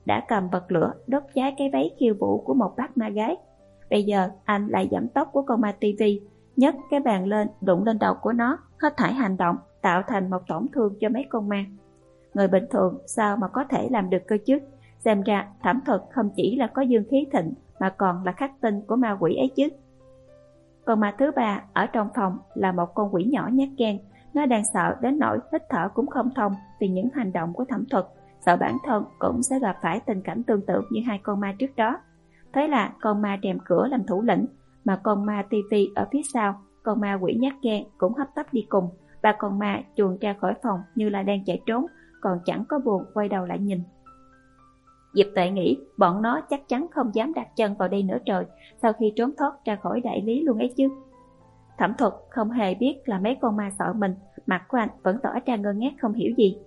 đã cầm bật lửa đốt cháy cái váy khiêu vũ của một bác ma gái. Bây giờ anh lại giẫm tóc của con ma tivi, nhấc cái bàn lên đụng lên đầu của nó, hết thảy hành động tạo thành một tổn thương cho mấy con ma. Người bình thường sao mà có thể làm được cơ chứ? Xem ra Thẩm Thuật không chỉ là có dương khí thịnh mà còn là khắc tinh của ma quỷ ấy chứ. Con ma thứ ba ở trong phòng là một con quỷ nhỏ nhát gan. Nó đang sợ đến nỗi hít thở cũng không thông vì những hành động của Thẩm Thuật, sợ bản thân cũng sẽ gặp phải tình cảnh tương tự như hai con ma trước đó. Thế là con ma rèm cửa làm thủ lĩnh, mà con ma tivi ở phía sau, con ma quỷ nhát gan cũng hấp tấp đi cùng. Ba con ma chuồn ra khỏi phòng như là đang chạy trốn, còn chẳng có buồn quay đầu lại nhìn. Diệp Tuệ nghĩ bọn nó chắc chắn không dám đặt chân vào đây nữa rồi, sau khi trốn thoát ra khỏi đại lý luôn ấy chứ. Thẩm Thuật không hề biết là mấy con ma sợ mình, mặt của anh vẫn tỏ ra ngơ ngác không hiểu gì.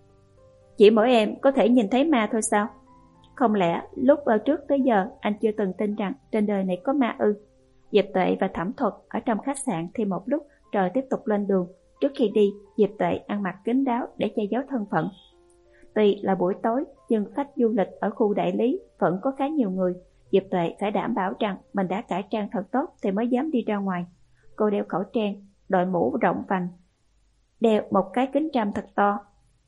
Chỉ mỗi em có thể nhìn thấy ma thôi sao? Không lẽ lúc ở trước tới giờ anh chưa từng tin rằng trên đời này có ma ư? Diệp Tuệ và Thẩm Thuật ở trong khách sạn thêm một lúc rồi tiếp tục lên đường. Trước khi đi, Diệp Tuệ ăn mặc kín đáo để che giấu thân phận. Tuy là buổi tối, nhưng khách du lịch ở khu đại lý vẫn có khá nhiều người. Diệp Tuệ phải đảm bảo rằng mình đã cải trang thật tốt thì mới dám đi ra ngoài. Cô đeo khẩu trang, đội mũ rộng vành, đeo một cái kính râm thật to.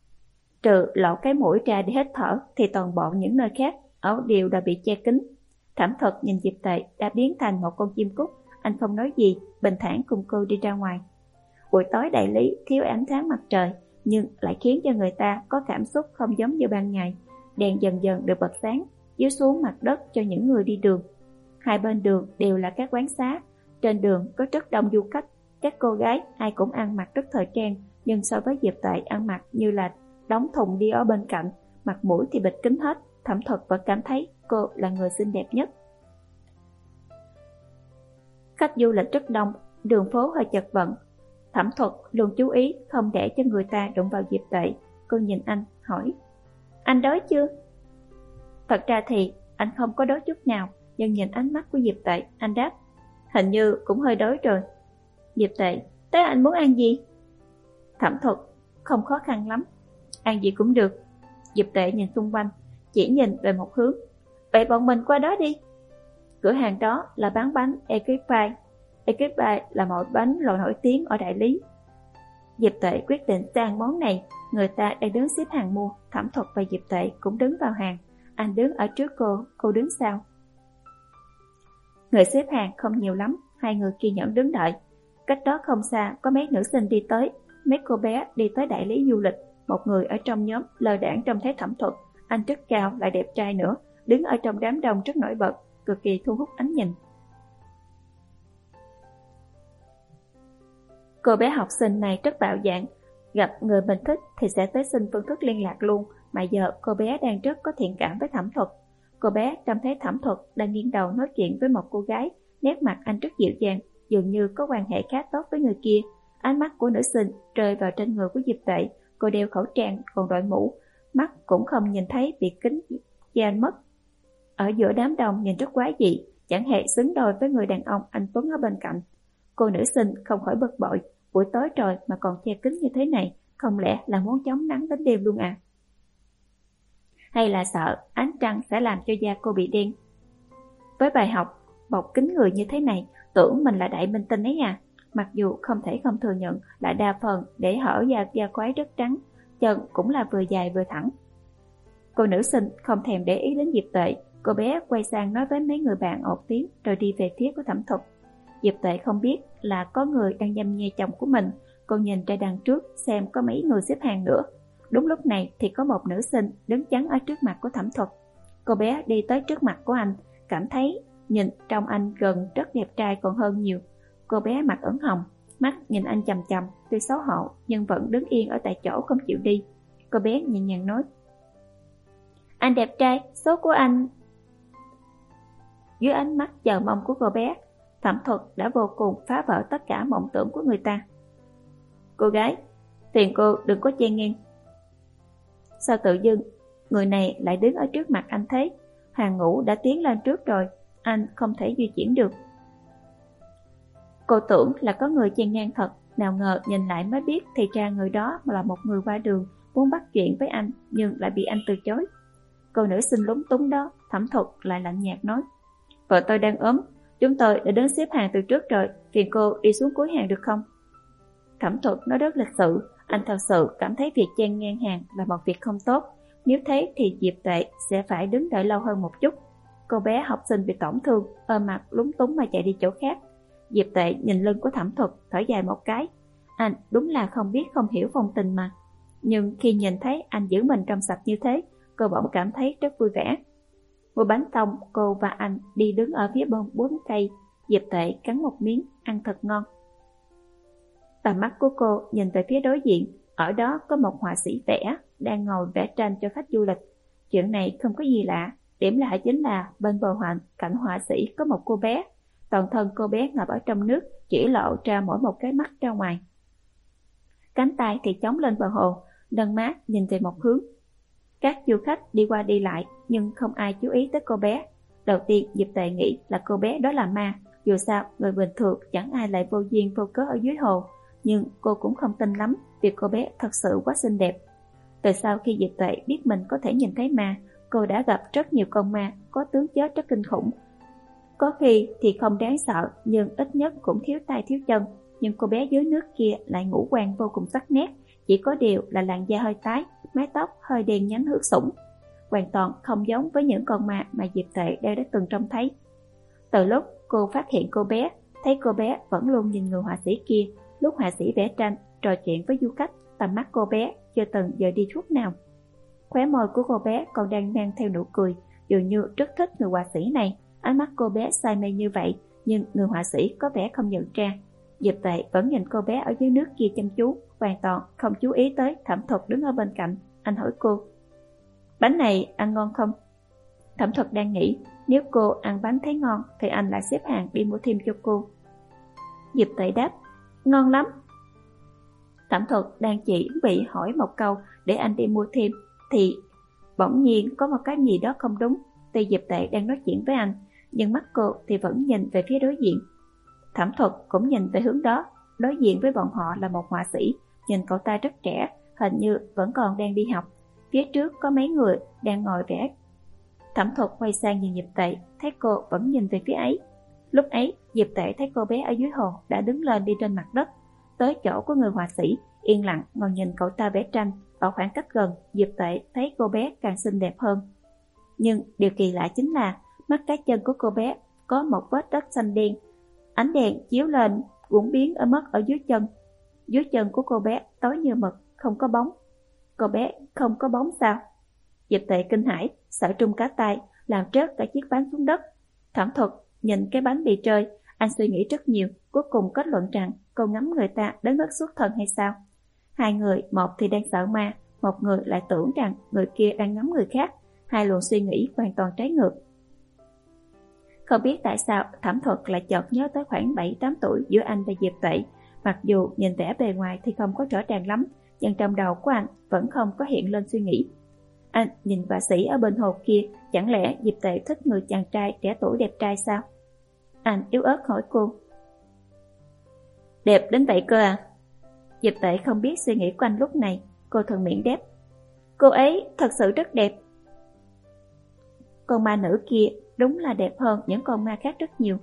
Trừ lộ cái mũi ra để hít thở thì toàn bộ những nơi khác áo đều đã bị che kín. Thẩm Thuật nhìn Diệp Tuệ đã biến thành một con chim cút. Anh không nói gì, bình thản cùng cô đi ra ngoài. Buổi tối đại lý thiếu ánh sáng mặt trời, nhưng lại khiến cho người ta có cảm xúc không giống như ban ngày. Đèn dần dần được bật sáng, chiếu xuống mặt đất cho những người đi đường. Hai bên đường đều là các quán xá. Trên đường có rất đông du khách. Các cô gái ai cũng ăn mặc rất thời trang, nhưng so với Diệp Tuệ ăn mặc như là đóng thùng đi ở bên cạnh, mặt mũi thì bịt kín hết. Thẩm Thuật vẫn cảm thấy cô là người xinh đẹp nhất. Khách du lịch rất đông, đường phố hơi chật vật. Thẩm Thuật luôn chú ý không để cho người ta đụng vào Diệp Tuệ. Cô nhìn anh, hỏi: Anh đói chưa? Thật ra thì anh không có đói chút nào, nhưng nhìn ánh mắt của Diệp Tuệ, anh đáp: Hình như cũng hơi đói rồi. Diệp Tuệ: Thế anh muốn ăn gì? Thẩm Thuật: Không khó khăn lắm, ăn gì cũng được. Diệp Tuệ nhìn xung quanh, chỉ nhìn về một hướng: Vậy bọn mình qua đó đi. Cửa hàng đó là bán bánh Equipe. Equipe là một bánh loại nổi tiếng ở đại lý. Diệp Tuệ quyết định sang món này. Người ta đang đứng xếp hàng mua. Thẩm Thuật và Diệp Tuệ cũng đứng vào hàng. Anh đứng ở trước cô, cô đứng sau. Người xếp hàng không nhiều lắm, hai người kiên nhẫn đứng đợi. Cách đó không xa có mấy nữ sinh đi tới. Mấy cô bé đi tới đại lý du lịch. Một người ở trong nhóm lơ đãng trông thấy Thẩm Thuật. Anh rất cao lại đẹp trai nữa, đứng ở trong đám đông rất nổi bật, cực kỳ thu hút ánh nhìn. Cô bé học sinh này rất bạo dạn, gặp người mình thích thì sẽ tới xin phương thức liên lạc luôn, mà giờ cô bé đang rất có thiện cảm với Thẩm Thuật. Cô bé trông thấy Thẩm Thuật đang nghiêng đầu nói chuyện với một cô gái, nét mặt anh rất dịu dàng, dường như có quan hệ khá tốt với người kia. Ánh mắt của nữ sinh rơi vào trên người của Diệp Tuệ. Cô đeo khẩu trang còn đội mũ, mắt cũng không nhìn thấy bị kính che mất. Ở giữa đám đông nhìn rất quái dị, chẳng hề xứng đôi với người đàn ông anh tuấn ở bên cạnh. Cô nữ sinh không khỏi bực bội, buổi tối rồi mà còn che kính như thế này, không lẽ là muốn chống nắng đến đêm luôn à? Hay là sợ ánh trăng sẽ làm cho da cô bị đen? Với bài học bọc kính người như thế này, tưởng mình là đại minh tinh ấy à? Mặc dù không thể không thừa nhận là đa phần để hở da da quái rất trắng, chân cũng là vừa dài vừa thẳng. Cô nữ sinh không thèm để ý đến Diệp Tuệ. Cô bé quay sang nói với mấy người bạn ộp tiếng rồi đi về phía của Thẩm Thuật. Diệp Tuệ không biết là có người đang nhăm nhe chồng của mình. Cô nhìn ra đằng trước xem có mấy người xếp hàng nữa. Đúng lúc này thì có một nữ sinh đứng chắn ở trước mặt của Thẩm Thuật. Cô bé đi tới trước mặt của anh, cảm thấy nhìn trong anh gần rất đẹp trai còn hơn nhiều. Cô bé mặt ửng hồng, mắt nhìn anh chằm chằm, tuy xấu hổ nhưng vẫn đứng yên ở tại chỗ không chịu đi. Cô bé nhẹ nhàng nói: Anh đẹp trai, số của anh. Dưới ánh mắt chờ mong của cô bé, Thẩm Thuật đã vô cùng phá vỡ tất cả mộng tưởng của người ta. Cô gái, phiền cô đừng có chen ngang. Sao tự dưng người này lại đứng ở trước mặt anh thế? Hàng ngũ đã tiến lên trước rồi, anh không thể di chuyển được. Cô tưởng là có người chen ngang thật, nào ngờ nhìn lại mới biết thì ra người đó là một người qua đường muốn bắt chuyện với anh nhưng lại bị anh từ chối. Cô nữ sinh lúng túng đó, Thẩm Thuật lại lạnh nhạt nói: Vợ tôi đang ốm, chúng tôi đã đến xếp hàng từ trước rồi, phiền cô đi xuống cuối hàng được không? Thẩm Thuật nói rất lịch sự, anh thật sự cảm thấy việc chen ngang hàng là một việc không tốt. Nếu thế thì Diệp Tệ sẽ phải đứng đợi lâu hơn một chút. Cô bé học sinh bị tổn thương, ôm mặt lúng túng mà chạy đi chỗ khác. Diệp Tệ nhìn lưng của Thẩm Thuật, thở dài một cái. Anh đúng là không biết không hiểu phong tình mà. Nhưng khi nhìn thấy anh giữ mình trong sạch như thế, cô bỗng cảm thấy rất vui vẻ. Mua bánh xong, cô và anh đi đứng ở phía bên bốn cây. Diệp Tệ cắn một miếng, ăn thật ngon. Tầm mắt của cô nhìn về phía đối diện, ở đó có một họa sĩ vẽ, đang ngồi vẽ tranh cho khách du lịch. Chuyện này không có gì lạ, điểm lạ chính là bên bờ họa cạnh họa sĩ có một cô bé. Toàn thân cô bé ngập ở trong nước, chỉ lộ ra mỗi một cái mắt ra ngoài. Cánh tay thì chống lên bờ hồ, nâng má nhìn về một hướng. Các du khách đi qua đi lại, nhưng không ai chú ý tới cô bé. Đầu tiên Diệp Tệ nghĩ là cô bé đó là ma, dù sao người bình thường chẳng ai lại vô duyên vô cớ ở dưới hồ. Nhưng cô cũng không tin lắm vì cô bé thật sự quá xinh đẹp. Từ sau khi Diệp Tệ biết mình có thể nhìn thấy ma, cô đã gặp rất nhiều con ma có tướng chết rất kinh khủng. Có khi thì không đáng sợ, nhưng ít nhất cũng thiếu tay thiếu chân. Nhưng cô bé dưới nước kia lại ngũ quan vô cùng sắc nét, chỉ có điều là làn da hơi tái, mái tóc hơi đen nhánh hướt sũng, hoàn toàn không giống với những con ma mà Diệp Tệ đã đã từng trông thấy. Từ lúc cô phát hiện cô bé, thấy cô bé vẫn luôn nhìn người họa sĩ kia. Lúc họa sĩ vẽ tranh, trò chuyện với du khách, tầm mắt cô bé chưa từng rời đi chút nào. Khóe môi của cô bé còn đang mang theo nụ cười, dường như rất thích người họa sĩ này. Ánh mắt cô bé say mê như vậy, nhưng người họa sĩ có vẻ không nhận ra. Diệp Tệ vẫn nhìn cô bé ở dưới nước kia chăm chú, hoàn toàn không chú ý tới Thẩm Thuật đứng ở bên cạnh. Anh hỏi cô: Bánh này ăn ngon không? Thẩm Thuật đang nghĩ, nếu cô ăn bánh thấy ngon thì anh lại xếp hàng đi mua thêm cho cô. Diệp Tệ đáp: Ngon lắm. Thẩm Thuật đang chỉ bị hỏi một câu để anh đi mua thêm, thì bỗng nhiên có một cái gì đó không đúng. Tuy Diệp Tệ đang nói chuyện với anh, nhưng mắt cô thì vẫn nhìn về phía đối diện. Thẩm Thuật cũng nhìn về hướng đó. Đối diện với bọn họ là một họa sĩ, nhìn cậu ta rất trẻ, hình như vẫn còn đang đi học. Phía trước có mấy người đang ngồi vẽ. Thẩm Thuật quay sang nhìn Diệp Tệ, thấy cô vẫn nhìn về phía ấy. Lúc ấy Diệp Tệ thấy cô bé ở dưới hồ đã đứng lên đi trên mặt đất, tới chỗ của người họa sĩ, yên lặng ngồi nhìn cậu ta vẽ tranh. Ở khoảng cách gần, Diệp Tệ thấy cô bé càng xinh đẹp hơn. Nhưng điều kỳ lạ chính là mắt cá chân của cô bé có một vết đất xanh đen. Ánh đèn chiếu lên cũng biến ở mất ở dưới chân. Dưới chân của cô bé tối như mực, không có bóng. Cô bé không có bóng sao? Diệp Tệ kinh hãi, sợ trung cá tay, làm rớt cả chiếc bánh xuống đất. Thẩm Thuật nhìn cái bánh bị rơi, anh suy nghĩ rất nhiều, cuối cùng kết luận rằng cô ngắm người ta đến mức xuất thần hay sao? Hai người, một thì đang sợ ma, một người lại tưởng rằng người kia đang ngắm người khác. Hai luồng suy nghĩ hoàn toàn trái ngược. Không biết tại sao Thẩm Thuật lại chợt nhớ tới khoảng bảy tám tuổi giữa anh và Diệp Tệ. Mặc dù nhìn vẻ bề ngoài thì không có rõ ràng lắm, nhưng trong đầu của anh vẫn không có hiện lên suy nghĩ. Anh nhìn họa sĩ ở bên hồ kia, chẳng lẽ Diệp Tệ thích người chàng trai trẻ tuổi đẹp trai sao? Anh yếu ớt hỏi cô: Đẹp đến vậy cơ à? Diệp Tệ không biết suy nghĩ của anh lúc này, cô thuận miệng đáp: Cô ấy thật sự rất đẹp. Con ma nữ kia đúng là đẹp hơn những con ma khác rất nhiều.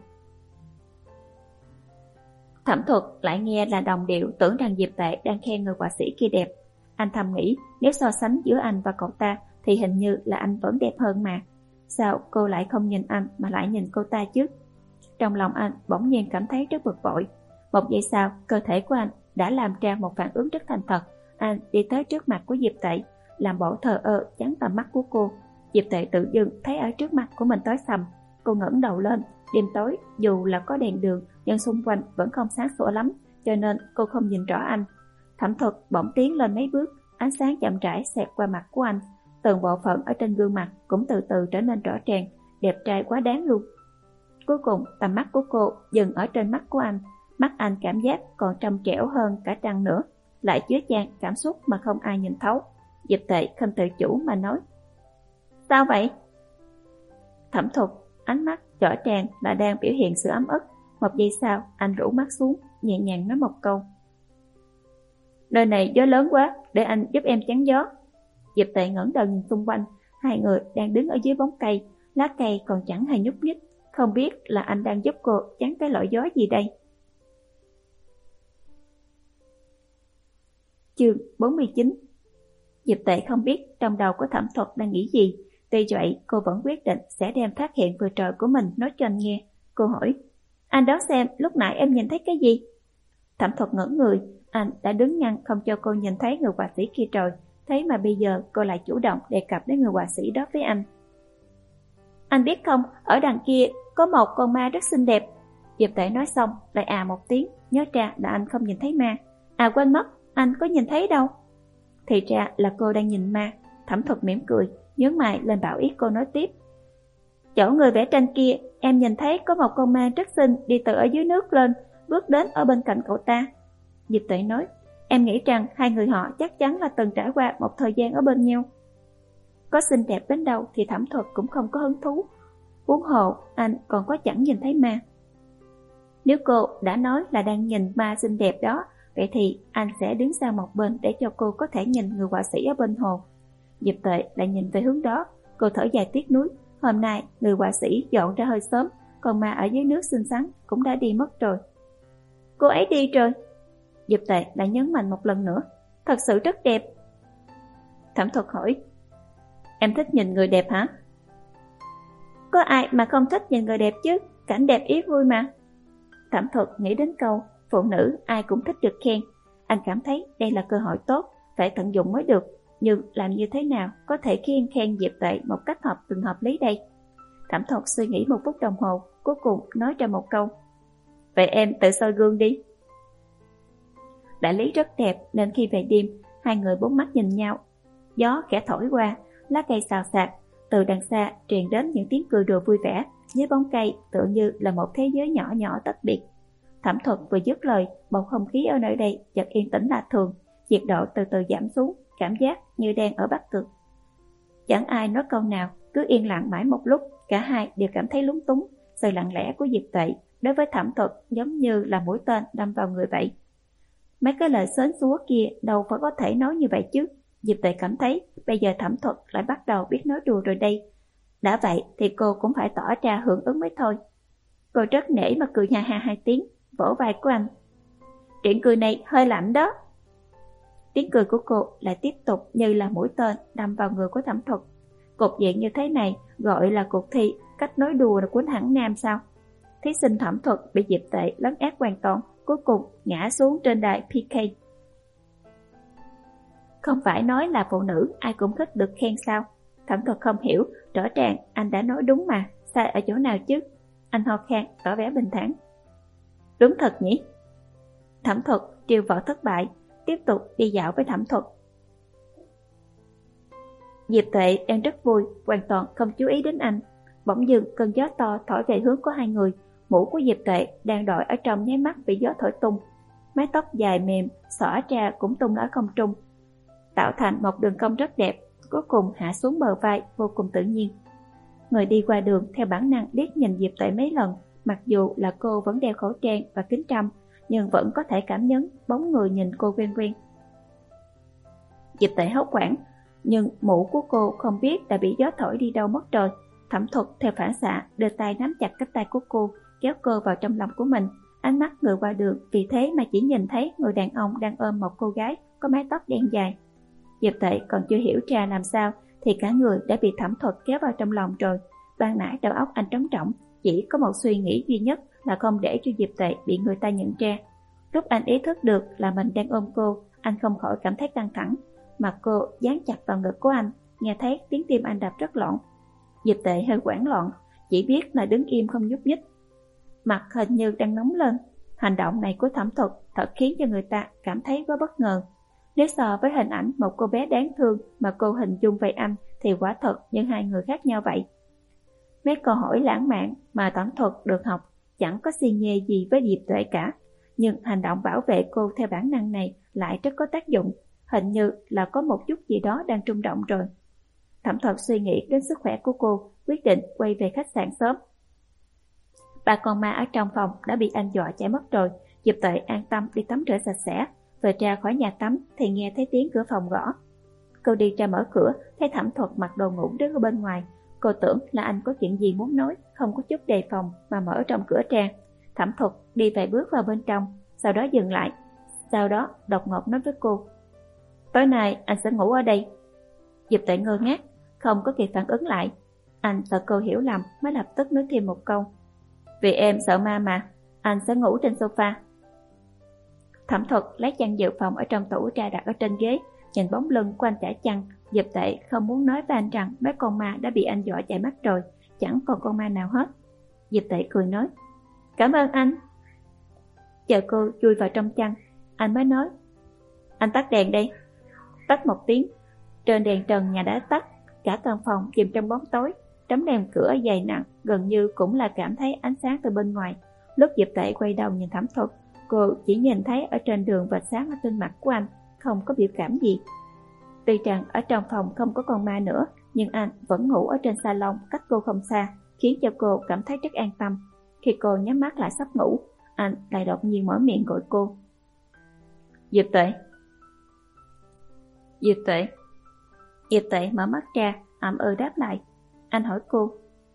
Thẩm Thuật lại nghe là đồng điệu, tưởng rằng Diệp Tệ đang khen người họa sĩ kia đẹp. Anh thầm nghĩ, nếu so sánh giữa anh và cậu ta thì hình như là anh vẫn đẹp hơn mà. Sao cô lại không nhìn anh mà lại nhìn cô ta chứ? Trong lòng anh bỗng nhiên cảm thấy rất bực bội. Một giây sau, cơ thể của anh đã làm ra một phản ứng rất thành thật. Anh đi tới trước mặt của Diệp Tệ, làm bộ thờ ơ chắn tầm mắt của cô. Diệp Tệ tự dưng thấy ở trước mặt của mình tối sầm. Cô ngẩng đầu lên. Đêm tối, dù là có đèn đường, nhưng xung quanh vẫn không sáng sủa lắm, cho nên cô không nhìn rõ anh. Thẩm Thuật bỗng tiến lên mấy bước, ánh sáng chậm rãi xẹt qua mặt của anh. Từng bộ phận ở trên gương mặt cũng từ từ trở nên rõ ràng, đẹp trai quá đáng luôn. Cuối cùng tầm mắt của cô dừng ở trên mắt của anh. Mắt anh cảm giác còn trong trẻo hơn cả trăng nữa, lại chứa chan cảm xúc mà không ai nhìn thấu. Diệp Tệ không tự chủ mà nói: Sao vậy? Thẩm Thuật ánh mắt rõ ràng là đang biểu hiện sự ấm ức. Một giây sau, anh rũ mắt xuống, nhẹ nhàng nói một câu: Nơi này gió lớn quá, để anh giúp em chắn gió. Diệp Tệ ngẩng đầu nhìn xung quanh, hai người đang đứng ở dưới bóng cây, lá cây còn chẳng hề nhúc nhích, không biết là anh đang giúp cô chắn cái lọi gió gì đây. Chương bốn mươi chín. Diệp Tệ không biết trong đầu của Thẩm Thuật đang nghĩ gì, tuy vậy cô vẫn quyết định sẽ đem phát hiện vừa rồi của mình nói cho anh nghe. Cô hỏi, anh đoán xem lúc nãy em nhìn thấy cái gì? Thẩm Thuật ngỡ người, anh đã đứng ngăn không cho cô nhìn thấy người họa sĩ kia rồi, thế mà bây giờ cô lại chủ động đề cập đến người họa sĩ đó với anh. Anh biết không, ở đằng kia có một con ma rất xinh đẹp. Diệp Tệ nói xong lại à một tiếng, nhớ ra là anh không nhìn thấy ma. À quên mất, anh có nhìn thấy đâu. Thì ra là cô đang nhìn ma. Thẩm Thuật mỉm cười, nhướng mày lên bảo ý cô nói tiếp. Chỗ người vẽ tranh kia, em nhìn thấy có một con ma rất xinh đi từ ở dưới nước lên, bước đến ở bên cạnh cậu ta. Diệp Tệ nói, em nghĩ rằng hai người họ chắc chắn là từng trải qua một thời gian ở bên nhau. Có xinh đẹp đến đâu thì Thẩm Thuật cũng không có hứng thú. Huống hồ, anh còn có chẳng nhìn thấy ma. Nếu cô đã nói là đang nhìn ma xinh đẹp đó, vậy thì anh sẽ đứng sang một bên để cho cô có thể nhìn người họa sĩ ở bên hồ. Diệp Tệ lại nhìn về hướng đó, cô thở dài tiếc nuối. Hôm nay người họa sĩ dọn ra hơi sớm, còn ma ở dưới nước xinh xắn cũng đã đi mất rồi. Cô ấy đi rồi. Diệp Tệ lại nhấn mạnh một lần nữa, thật sự rất đẹp. Thẩm Thuật hỏi, em thích nhìn người đẹp hả? Có ai mà không thích nhìn người đẹp chứ, cảnh đẹp ý vui mà. Thẩm Thuật nghĩ đến câu, phụ nữ ai cũng thích được khen. Anh cảm thấy đây là cơ hội tốt, phải tận dụng mới được. Nhưng làm như thế nào có thể khiến khen Diệp Tệ một cách hợp tình hợp lý đây? Thẩm Thuật suy nghĩ một phút đồng hồ, cuối cùng nói ra một câu. Vậy em tự soi gương đi. Đại lý rất đẹp nên khi về đêm, hai người bốn mắt nhìn nhau. Gió khẽ thổi qua, lá cây xào xạc, từ đằng xa truyền đến những tiếng cười đùa vui vẻ. Dưới bóng cây tựa như là một thế giới nhỏ nhỏ tách biệt. Thẩm Thuật vừa dứt lời, bầu không khí ở nơi đây chợt yên tĩnh lạ thường, nhiệt độ từ từ giảm xuống, cảm giác như đang ở Bắc Cực. Chẳng ai nói câu nào, cứ yên lặng mãi một lúc, cả hai đều cảm thấy lúng túng. Sự lặng lẽ của Diệp Tệ đối với Thẩm Thuật giống như là mũi tên đâm vào người vậy. Mấy cái lời sến súa kia đâu phải có thể nói như vậy chứ. Diệp Tệ cảm thấy bây giờ Thẩm Thuật lại bắt đầu biết nói đùa rồi đây. Đã vậy thì cô cũng phải tỏ ra hưởng ứng mới thôi. Cô rất nể mà cười ha ha hai tiếng, vỗ vai của anh. Chuyện cười này hơi lạnh đó. Tiếng cười của cô lại tiếp tục như là mũi tên đâm vào người của Thẩm Thuật. Cục diện như thế này gọi là cuộc thi cách nói đùa là cuốn hẳn nam sao? Thí sinh Thẩm Thuật bị Diệp Tệ lấn át hoàn toàn, cuối cùng ngã xuống trên đài pê ca. Không phải nói là phụ nữ ai cũng thích được khen sao? Thẩm Thuật không hiểu, rõ ràng anh đã nói đúng mà, sai ở chỗ nào chứ? Anh ho khan, tỏ vẻ bình thản. Đúng thật nhỉ? Thẩm Thuật triều võ thất bại, tiếp tục đi dạo với Thẩm Thuật. Diệp Tệ đang rất vui, hoàn toàn không chú ý đến anh. Bỗng dưng cơn gió to thổi về hướng của hai người. Mũ của Diệp Tệ đang đội ở trong nháy mắt bị gió thổi tung. Mái tóc dài mềm xõa ra cũng tung ở không trung, tạo thành một đường cong rất đẹp, cuối cùng hạ xuống bờ vai vô cùng tự nhiên. Người đi qua đường theo bản năng liếc nhìn Diệp Tệ mấy lần, mặc dù là cô vẫn đeo khẩu trang và kính trâm, nhưng vẫn có thể cảm nhận bóng người nhìn cô quen quen. Diệp Tệ hốt hoảng, nhưng mũ của cô không biết đã bị gió thổi đi đâu mất rồi. Thẩm Thuật theo phản xạ đưa tay nắm chặt cánh tay của cô, kéo cô vào trong lòng của mình. Ánh mắt người qua đường vì thế mà chỉ nhìn thấy người đàn ông đang ôm một cô gái có mái tóc đen dài. Diệp Tệ còn chưa hiểu ra làm sao thì cả người đã bị Thẩm Thuật kéo vào trong lòng rồi. Ban nãy đầu óc anh trống rỗng, chỉ có một suy nghĩ duy nhất là không để cho Diệp Tệ bị người ta nhận ra. Lúc anh ý thức được là mình đang ôm cô, anh không khỏi cảm thấy căng thẳng. Mặt cô dán chặt vào ngực của anh, nghe thấy tiếng tim anh đập rất loạn. Diệp Tệ hơi hoảng loạn, chỉ biết là đứng im không nhúc nhích. Mặt hình như đang nóng lên. Hành động này của Thẩm Thuật thật khiến cho người ta cảm thấy quá bất ngờ. Nếu so với hình ảnh một cô bé đáng thương mà cô hình dung về anh thì quả thật những hai người khác nhau vậy. Mấy câu hỏi lãng mạn mà Thẩm Thuật được học chẳng có xi nhê gì với Diệp Tuệ cả, nhưng hành động bảo vệ cô theo bản năng này lại rất có tác dụng, hình như là có một chút gì đó đang rung động rồi. Thẩm Thuật suy nghĩ đến sức khỏe của cô, quyết định quay về khách sạn sớm. Ba con ma ở trong phòng đã bị anh dọa chạy mất rồi. Diệp Tuệ an tâm đi tắm rửa sạch sẽ, vừa ra khỏi nhà tắm thì nghe thấy tiếng cửa phòng gõ. Cô đi ra mở cửa, thấy Thẩm Thuật mặc đồ ngủ đứng ở bên ngoài. Cô tưởng là anh có chuyện gì muốn nói, không có chút đề phòng mà mở trong cửa ra. Thẩm Thuật đi vài bước vào bên trong, sau đó dừng lại. Sau đó đột ngột nói với cô: tối nay anh sẽ ngủ ở đây. Diệp Tuệ ngơ ngác, không có kịp phản ứng lại. Anh sợ cô hiểu lầm mới lập tức nói thêm một câu: vì em sợ ma mà, anh sẽ ngủ trên sofa. Thẩm Thuật lấy chăn dự phòng ở trong tủ ra đặt ở trên ghế, nhìn bóng lưng của anh trải chăn. Diệp Tuệ không muốn nói với anh rằng mấy con ma đã bị anh dọa chạy mắt rồi, chẳng còn con ma nào hết. Diệp Tuệ cười nói: cảm ơn anh. Chờ cô chui vào trong chăn, anh mới nói: anh tắt đèn đi. Tắt một tiếng, trên đèn trần nhà đã tắt, cả căn phòng chìm trong bóng tối. Tấm rèm cửa dày nặng gần như cũng là cảm thấy ánh sáng từ bên ngoài. Lúc Diệp Tuệ quay đầu nhìn Thẩm Thuật, cô chỉ nhìn thấy ở trên đường vệt sáng ở trên mặt của anh, không có biểu cảm gì. Tuy rằng ở trong phòng không có con ma nữa, nhưng anh vẫn ngủ ở trên salon cách cô không xa, khiến cho cô cảm thấy rất an tâm. Khi cô nhắm mắt lại sắp ngủ, anh lại đột nhiên mở miệng gọi cô: Diệp Tuệ. Diệp Tuệ. Diệp Tuệ mở mắt ra, ậm ừ đáp lại. Anh hỏi cô: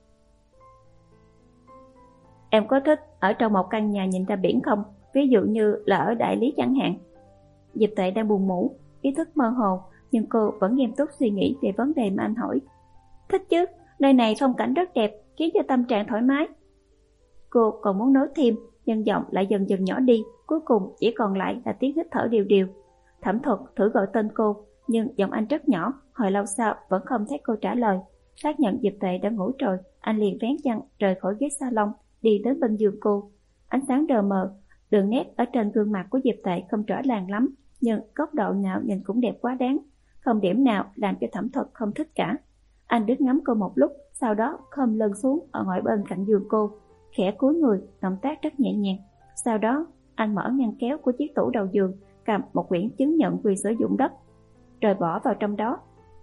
em có thích ở trong một căn nhà nhìn ra biển không? Ví dụ như là ở Đại Lý chẳng hạn. Diệp Tuệ đang buồn ngủ, ý thức mơ hồ, nhưng cô vẫn nghiêm túc suy nghĩ về vấn đề mà anh hỏi. Thích chứ, nơi này phong cảnh rất đẹp, khiến cho tâm trạng thoải mái. Cô còn muốn nói thêm, nhưng giọng lại dần dần nhỏ đi, cuối cùng chỉ còn lại là tiếng hít thở đều đều. Thẩm Thuật thử gọi tên cô, nhưng giọng anh rất nhỏ, hồi lâu sau vẫn không thấy cô trả lời. Xác nhận Diệp Tuệ đã ngủ rồi, anh liền vén chăn rời khỏi ghế salon, đi đến bên giường cô. Ánh sáng đờ mờ, đường nét ở trên gương mặt của Diệp Tuệ không rõ ràng lắm, nhưng góc độ nào nhìn cũng đẹp quá đáng, không điểm nào làm cho Thẩm Thuật không thích cả. Anh đứng ngắm cô một lúc, sau đó khom lưng xuống ở ngoài bên cạnh giường cô, khẽ cúi người, động tác rất nhẹ nhàng. Sau đó anh mở ngăn kéo của chiếc tủ đầu giường, cầm một quyển chứng nhận quyền sử dụng đất, rồi bỏ vào trong đó.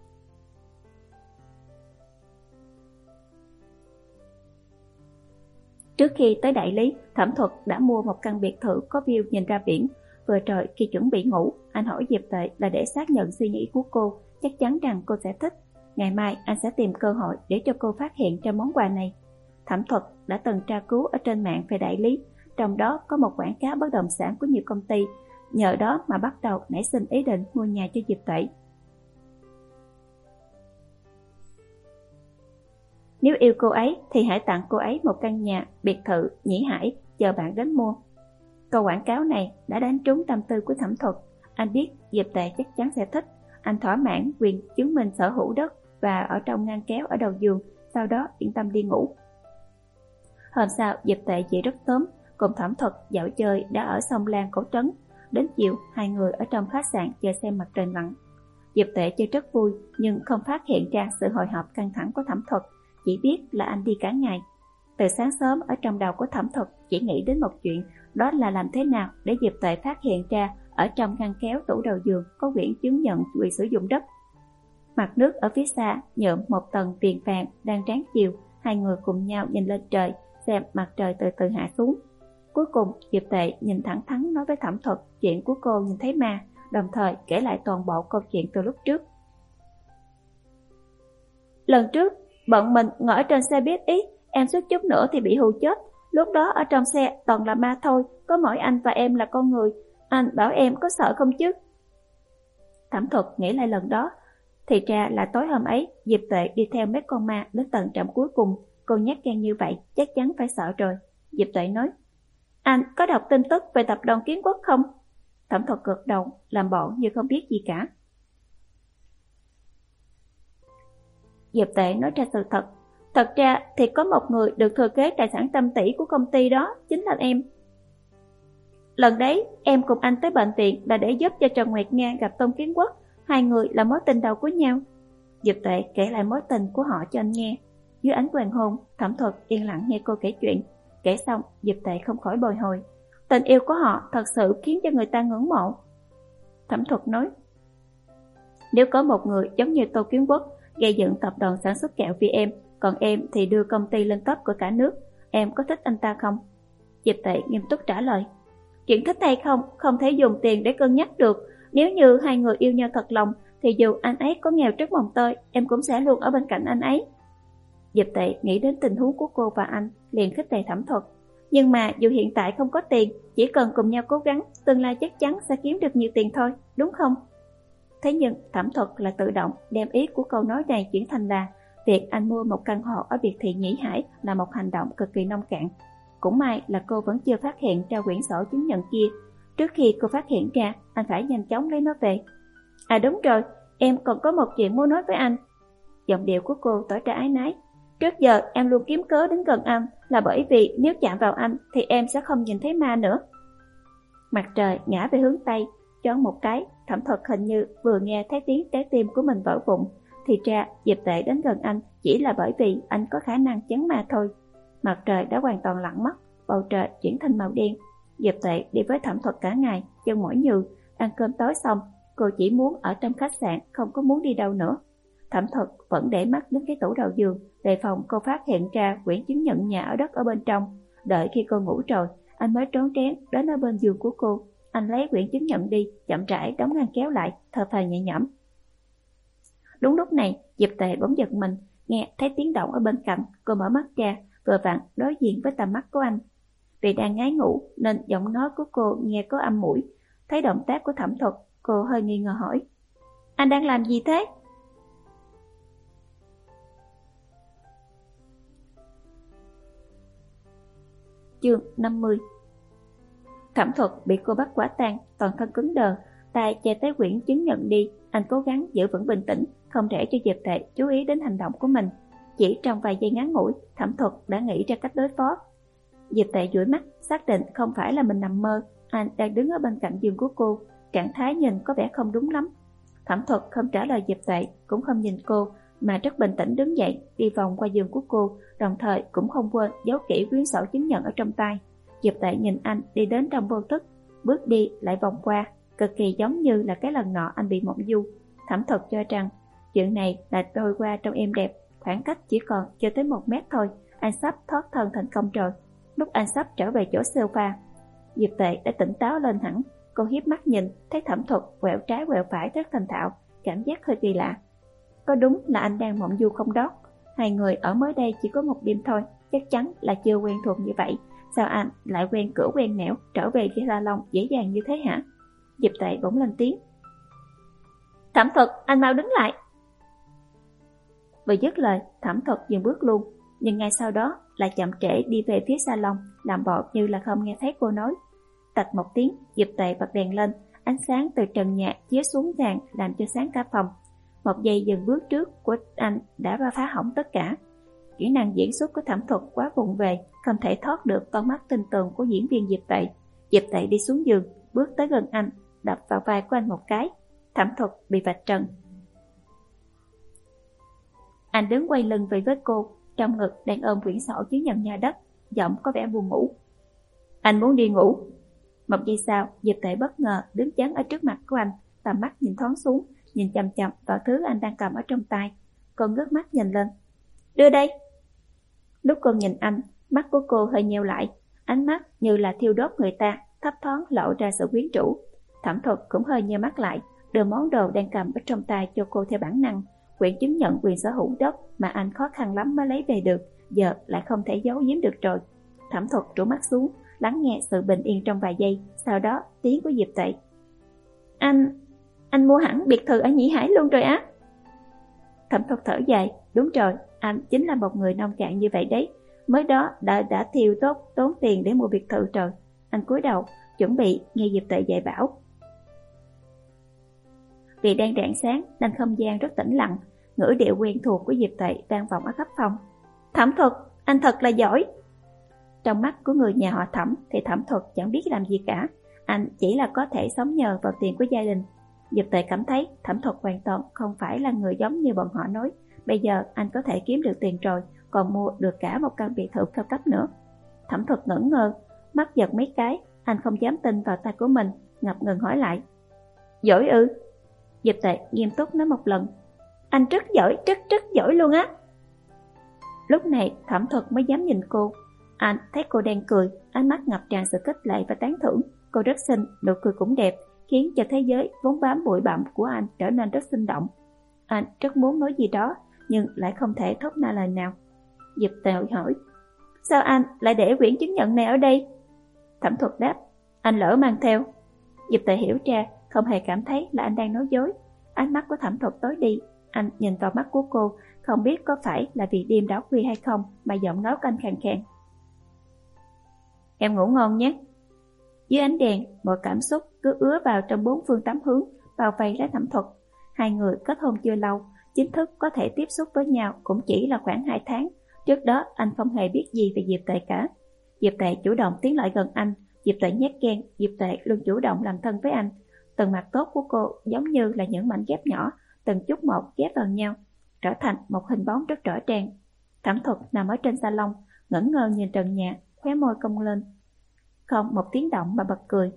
Trước khi tới Đại Lý, Thẩm Thuật đã mua một căn biệt thự có view nhìn ra biển. Vừa rồi khi chuẩn bị ngủ, anh hỏi Diệp Tuệ là để xác nhận suy nghĩ của cô, chắc chắn rằng cô sẽ thích. Ngày mai anh sẽ tìm cơ hội để cho cô phát hiện ra món quà này. Thẩm Thuật đã từng tra cứu ở trên mạng về Đại Lý, trong đó có một quảng cáo bất động sản của nhiều công ty, nhờ đó mà bắt đầu nảy sinh ý định mua nhà cho Diệp Tuệ. Nếu yêu cô ấy thì hãy tặng cô ấy một căn nhà, biệt thự, Nhĩ Hải, chờ bạn đến mua. Câu quảng cáo này đã đánh trúng tâm tư của Thẩm Thuật. Anh biết Diệp Tuệ chắc chắn sẽ thích. Anh thỏa mãn quyền chứng minh sở hữu đất và ở trong ngăn kéo ở đầu giường, sau đó yên tâm đi ngủ. Hôm sau Diệp Tuệ dậy rất sớm, cùng Thẩm Thuật dạo chơi đã ở sông Lan Cổ Trấn. Đến chiều, hai người ở trong khách sạn chờ xem mặt trời mặn. Diệp Tuệ chơi rất vui, nhưng không phát hiện ra sự hồi hộp căng thẳng của Thẩm Thuật, chỉ biết là anh đi cả ngày. Từ sáng sớm ở trong đầu của Thẩm Thuật chỉ nghĩ đến một chuyện, đó là làm thế nào để Diệp Tuệ phát hiện ra ở trong ngăn kéo tủ đầu giường có quyển chứng nhận quyền sử dụng đất. Mặt nước ở phía xa nhuộm một tầng viền vàng đang ráng chiều, hai người cùng nhau nhìn lên trời, xem mặt trời từ từ hạ xuống. Cuối cùng Diệp Tuệ nhìn thẳng thắn nói với Thẩm Thuật chuyện của cô nhìn thấy ma, đồng thời kể lại toàn bộ câu chuyện từ lúc trước. Lần trước bọn mình ngồi ở trên xe buýt Ý, em suýt chút nữa thì bị hù chết. Lúc đó ở trong xe toàn là ma thôi, có mỗi anh và em là con người. Anh bảo em có sợ không chứ? Thẩm Thuật nghĩ lại lần đó, thì ra là tối hôm ấy Diệp Tuệ đi theo mấy con ma đến tận trạm cuối cùng. Cô nhát gan như vậy chắc chắn phải sợ rồi. Diệp Tuệ nói: anh có đọc tin tức về tập đoàn Kiến Quốc không? Thẩm Thuật gật đầu, làm bộ như không biết gì cả. Diệp Tuệ nói ra sự thật. Thật ra thì có một người được thừa kế tài sản trăm tỷ của công ty đó, chính là em. Lần đấy em cùng anh tới bệnh viện là để giúp cho Trần Nguyệt Nga gặp Tôn Kiến Quốc. Hai người là mối tình đầu của nhau. Diệp Tuệ kể lại mối tình của họ cho anh nghe. Dưới ánh hoàng hôn, Thẩm Thuật yên lặng nghe cô kể chuyện. Kể xong, Diệp Tuệ không khỏi bồi hồi. Tình yêu của họ thật sự khiến cho người ta ngưỡng mộ. Thẩm Thuật nói: nếu có một người giống như Tô Kiến Quốc gây dựng tập đoàn sản xuất kẹo vì em, còn em thì đưa công ty lên top của cả nước, em có thích anh ta không? Diệp Tuệ nghiêm túc trả lời: chuyện thích hay không không thể dùng tiền để cân nhắc được. Nếu như hai người yêu nhau thật lòng thì dù anh ấy có nghèo trước mồng tơi, em cũng sẽ luôn ở bên cạnh anh ấy. Diệp Tệ nghĩ đến tình huống của cô và anh, liền khích lệ Thẩm Thuật. Nhưng mà dù hiện tại không có tiền, chỉ cần cùng nhau cố gắng, tương lai chắc chắn sẽ kiếm được nhiều tiền thôi, đúng không? Thế nhưng Thẩm Thuật là tự động đem ý của câu nói này chuyển thành là việc anh mua một căn hộ ở biệt thị Nhĩ Hải là một hành động cực kỳ nông cạn. Cũng may là cô vẫn chưa phát hiện ra quyển sổ chứng nhận kia. Trước khi cô phát hiện ra, anh phải nhanh chóng lấy nó về. À đúng rồi, em còn có một chuyện muốn nói với anh. Giọng điệu của cô tỏ ra ái nái. Trước giờ em luôn kiếm cớ đến gần anh là bởi vì nếu chạm vào anh thì em sẽ không nhìn thấy ma nữa. Mặt trời ngã về hướng Tây, choáng một cái, Thẩm Thuật hình như vừa nghe thấy tiếng trái tim của mình vỡ vụn. Thì ra Diệp Tệ đến gần anh chỉ là bởi vì anh có khả năng chắn ma thôi. Mặt trời đã hoàn toàn lặn mất, bầu trời chuyển thành màu đen. Diệp Tệ đi với Thẩm Thuật cả ngày, chân mỏi nhừ. Ăn cơm tối xong, cô chỉ muốn ở trong khách sạn, không có muốn đi đâu nữa. Thẩm Thuật vẫn để mắt đến cái tủ đầu giường, đề phòng cô phát hiện ra quyển chứng nhận nhà ở đất ở bên trong. Đợi khi cô ngủ rồi, anh mới trốn trén đến ở bên giường của cô. Anh lấy quyển chứng nhận đi, chậm rãi đóng ngăn kéo lại, thở phào nhẹ nhõm. Đúng lúc này, Diệp Tệ bỗng giật mình, nghe thấy tiếng động ở bên cạnh. Cô mở mắt ra, vừa vặn đối diện với tầm mắt của anh. Vì đang ngái ngủ nên giọng nói của cô nghe có âm mũi. Thấy động tác của Thẩm Thuật, cô hơi nghi ngờ hỏi: Anh đang làm gì thế? Chương năm mươi. Thẩm Thuật bị cô bắt quả tang, toàn thân cứng đờ, tay che tới quyển chứng nhận đi. Anh cố gắng giữ vững bình tĩnh, không để cho Diệp Tệ chú ý đến hành động của mình. Chỉ trong vài giây ngắn ngủi, Thẩm Thuật đã nghĩ ra cách đối phó. Diệp Tệ dụi mắt, xác định không phải là mình nằm mơ. Anh đang đứng ở bên cạnh giường của cô, trạng thái nhìn có vẻ không đúng lắm. Thẩm Thuật không trả lời Diệp Tệ, cũng không nhìn cô, mà rất bình tĩnh đứng dậy, đi vòng qua giường của cô, đồng thời cũng không quên giấu kỹ quyển sổ chứng nhận ở trong tay. Diệp Tệ nhìn anh đi đến trong vô thức, bước đi lại vòng qua, cực kỳ giống như là cái lần nọ anh bị mộng du. Thẩm Thuật cho rằng chuyện này là trôi qua trong êm đẹp, khoảng cách chỉ còn chưa tới một mét thôi, anh sắp thoát thân thành công rồi. Lúc anh sắp trở về chỗ sofa, Diệp Tệ đã tỉnh táo lên hẳn. Cô hiếp mắt nhìn, thấy Thẩm Thuật quẹo trái quẹo phải rất thành thạo, cảm giác hơi kỳ lạ. Có đúng là anh đang mộng du không đó? Hai người ở mới đây chỉ có một đêm thôi, chắc chắn là chưa quen thuộc như vậy. Sao anh lại quen cửa quen nẻo, trở về với salon dễ dàng như thế hả? Diệp Tệ bỗng lên tiếng. Thẩm Thuật, anh mau đứng lại. Vừa dứt lời, Thẩm Thuật dừng bước luôn, nhưng ngay sau đó lại chậm trễ đi về phía salon, làm bộ như là không nghe thấy cô nói. Tạch một tiếng, Diệp Tệ bật đèn lên, ánh sáng từ trần nhà chiếu xuống sàn làm cho sáng cả phòng. Một giây dừng bước trước của anh đã phá hỏng tất cả. Kỹ năng diễn xuất của Thẩm Thuật quá vụng về, không thể thoát được con mắt tinh tường của diễn viên Diệp Tệ. Diệp Tệ đi xuống giường, bước tới gần anh, đập vào vai của anh một cái. Thẩm Thuật bị vạch trần. Anh đứng quay lưng về với cô, trong ngực đang ôm quyển sổ chứng nhận nhà đất, giọng có vẻ buồn ngủ. Anh muốn đi ngủ. Một giây sau, Diệp Tệ bất ngờ đứng chắn ở trước mặt của anh, tầm mắt nhìn thoáng xuống, nhìn chằm chằm vào thứ anh đang cầm ở trong tay. Cô ngước mắt nhìn lên. Đưa đây. Lúc cô nhìn anh, mắt của cô hơi nheo lại, ánh mắt như là thiêu đốt người ta, thấp thoáng lộ ra sự quyến rũ. Thẩm Thuật cũng hơi nheo mắt lại, đưa món đồ đang cầm ở trong tay cho cô theo bản năng. Quyển chứng nhận quyền sở hữu đất mà anh khó khăn lắm mới lấy về được, giờ lại không thể giấu giếm được rồi. Thẩm Thuật rũ mắt xuống, lắng nghe sự bình yên trong vài giây, sau đó tiếng của Diệp Tệ. Anh... anh mua hẳn biệt thự ở Nhĩ Hải luôn rồi á? Thẩm Thuật thở dài, đúng rồi, anh chính là một người nông cạn như vậy đấy. Mới đó đã đã thiêu tốt tốn tiền để mua biệt thự rồi. Anh cúi đầu, chuẩn bị nghe Diệp Tệ dạy bảo. Vì đang rạng sáng nên không gian rất tĩnh lặng, ngữ điệu quen thuộc của Diệp Tệ vang vọng ở khắp phòng. Thẩm Thuật, anh thật là giỏi. Trong mắt của người nhà họ Thẩm thì Thẩm Thuật chẳng biết làm gì cả, anh chỉ là có thể sống nhờ vào tiền của gia đình. Diệp Tệ cảm thấy Thẩm Thuật hoàn toàn không phải là người giống như bọn họ nói. Bây giờ anh có thể kiếm được tiền rồi, còn mua được cả một căn biệt thự cao cấp nữa. Thẩm Thuật ngẩn ngơ, mắt giật mấy cái, anh không dám tin vào tay của mình, ngập ngừng hỏi lại. Giỏi ư? Diệp Tệ nghiêm túc nói một lần. Anh rất giỏi, rất rất giỏi luôn á. Lúc này Thẩm Thuật mới dám nhìn cô. Anh thấy cô đang cười, ánh mắt ngập tràn sự khích lệ và tán thưởng. Cô rất xinh, nụ cười cũng đẹp, khiến cho thế giới vốn bám bụi bặm của anh trở nên rất sinh động. Anh rất muốn nói gì đó, nhưng lại không thể thốt ra lời nào. Diệp Tệ hỏi, sao anh lại để quyển chứng nhận này ở đây? Thẩm Thuật đáp, anh lỡ mang theo. Diệp Tệ hiểu ra, không hề cảm thấy là anh đang nói dối. Ánh mắt của Thẩm Thuật tối đi, anh nhìn vào mắt của cô, không biết có phải là vì đêm đó khuya hay không mà giọng nói của anh khàn khàn. Em ngủ ngon nhé. Dưới ánh đèn, mọi cảm xúc cứ ứa vào trong bốn phương tám hướng, bao vây lấy Thẩm Thuật. Hai người kết hôn chưa lâu, chính thức có thể tiếp xúc với nhau cũng chỉ là khoảng hai tháng. Trước đó anh không hề biết gì về Diệp Tệ cả. Diệp Tệ chủ động tiến lại gần anh, Diệp Tệ nhát gan, Diệp Tệ luôn chủ động làm thân với anh. Từng mặt tốt của cô giống như là những mảnh ghép nhỏ, từng chút một ghép vào nhau, trở thành một hình bóng rất rõ ràng. Thẩm Thuật nằm ở trên salon, ngẩn ngơ nhìn trần nhà, khóe môi cong lên, không một tiếng động mà bật cười.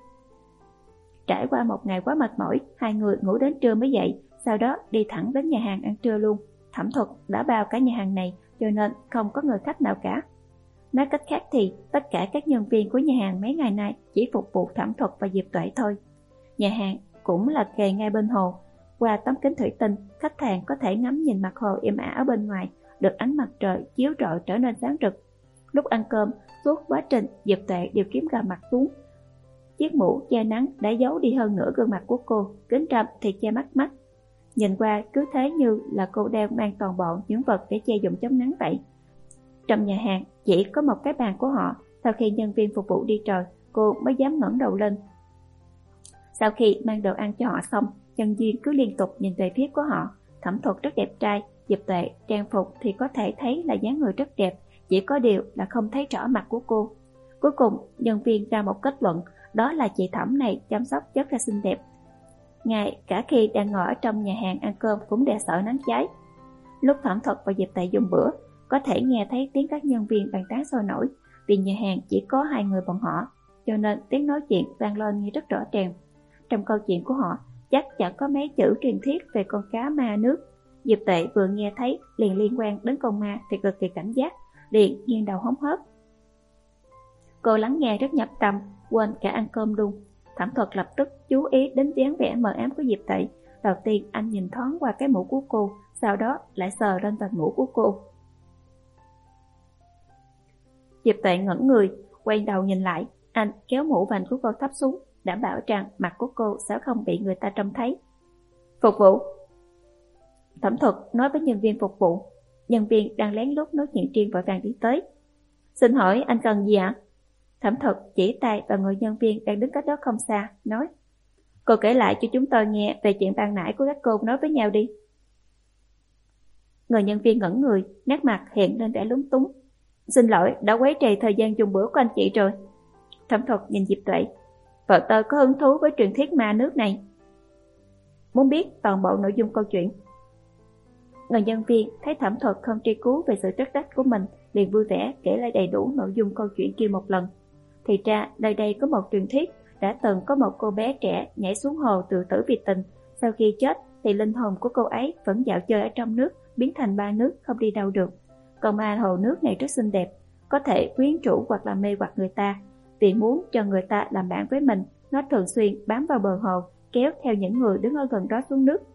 Trải qua một ngày quá mệt mỏi, hai người ngủ đến trưa mới dậy, sau đó đi thẳng đến nhà hàng ăn trưa luôn. Thẩm Thuật đã bao cả nhà hàng này, cho nên không có người khách nào cả. Nói cách khác thì tất cả các nhân viên của nhà hàng mấy ngày nay chỉ phục vụ Thẩm Thuật và Diệp Tuệ thôi. Nhà hàng cũng là kề ngay bên hồ. Qua tấm kính thủy tinh, khách hàng có thể ngắm nhìn mặt hồ êm ả ở bên ngoài, được ánh mặt trời chiếu rọi trở nên sáng rực. Lúc ăn cơm, suốt quá trình Diệp Tuệ đều kiếm gà mặt xuống. Chiếc mũ che nắng đã giấu đi hơn nửa gương mặt của cô, kính râm thì che mắt mắt. Nhìn qua cứ thế như là cô đeo mang toàn bộ những vật để che dụng chống nắng vậy. Trong nhà hàng chỉ có một cái bàn của họ. Sau khi nhân viên phục vụ đi rồi, cô mới dám ngẩng đầu lên. Sau khi mang đồ ăn cho họ xong, nhân viên cứ liên tục nhìn về phía của họ. Thẩm Thuật rất đẹp trai, Diệp Tuệ trang phục thì có thể thấy là dáng người rất đẹp, chỉ có điều là không thấy rõ mặt của cô. Cuối cùng nhân viên ra một kết luận, đó là chị Thẩm này chăm sóc rất là xinh đẹp. Ngay cả khi đang ngồi ở trong nhà hàng ăn cơm cũng đè sợ nắng cháy. Lúc Thẩm Thuật và Diệp Tệ dùng bữa, có thể nghe thấy tiếng các nhân viên bàn tán sôi nổi. Vì nhà hàng chỉ có hai người bọn họ, cho nên tiếng nói chuyện vang lên nghe rất rõ ràng. Trong câu chuyện của họ chắc chẳng có mấy chữ truyền thuyết về con cá ma nước. Diệp Tệ vừa nghe thấy liền liên quan đến con ma thì cực kỳ cảnh giác, liền nghiêng đầu hóng hớt. Cô lắng nghe rất nhập tâm, quên cả ăn cơm luôn. Thẩm Thuật lập tức chú ý đến dáng vẻ mờ ám của Diệp Tệ. Đầu tiên anh nhìn thoáng qua cái mũ của cô, sau đó lại sờ lên vạt mũ của cô. Diệp Tệ ngẩn người, quay đầu nhìn lại, anh kéo mũ vành của cô thấp xuống, đảm bảo rằng mặt của cô sẽ không bị người ta trông thấy. Phục vụ. Thẩm Thuật nói với nhân viên phục vụ. Nhân viên đang lén lút nói chuyện riêng vội vàng đi tới. Xin hỏi anh cần gì ạ? Thẩm Thuật chỉ tay vào người nhân viên đang đứng cách đó không xa, nói. Cô kể lại cho chúng tôi nghe về chuyện ban nãy của các cô nói với nhau đi. Người nhân viên ngẩn người, nét mặt hiện lên vẻ lúng túng. Xin lỗi, đã quấy rầy thời gian dùng bữa của anh chị rồi. Thẩm Thuật nhìn Diệp Tuệ. Vợ tôi có hứng thú với truyền thuyết ma nước này, muốn biết toàn bộ nội dung câu chuyện. Người nhân viên thấy Thẩm Thuật không truy cứu về sự trắc trách của mình, liền vui vẻ kể lại đầy đủ nội dung câu chuyện kia một lần. Thì ra nơi đây có một truyền thuyết, đã từng có một cô bé trẻ nhảy xuống hồ tự tử vì tình. Sau khi chết thì linh hồn của cô ấy vẫn dạo chơi ở trong nước, biến thành ba nước không đi đâu được. Còn ma hồ nước này rất xinh đẹp, có thể quyến rũ hoặc là mê hoặc người ta. Vì muốn cho người ta làm bạn với mình, nó thường xuyên bám vào bờ hồ, kéo theo những người đứng ở gần đó xuống nước.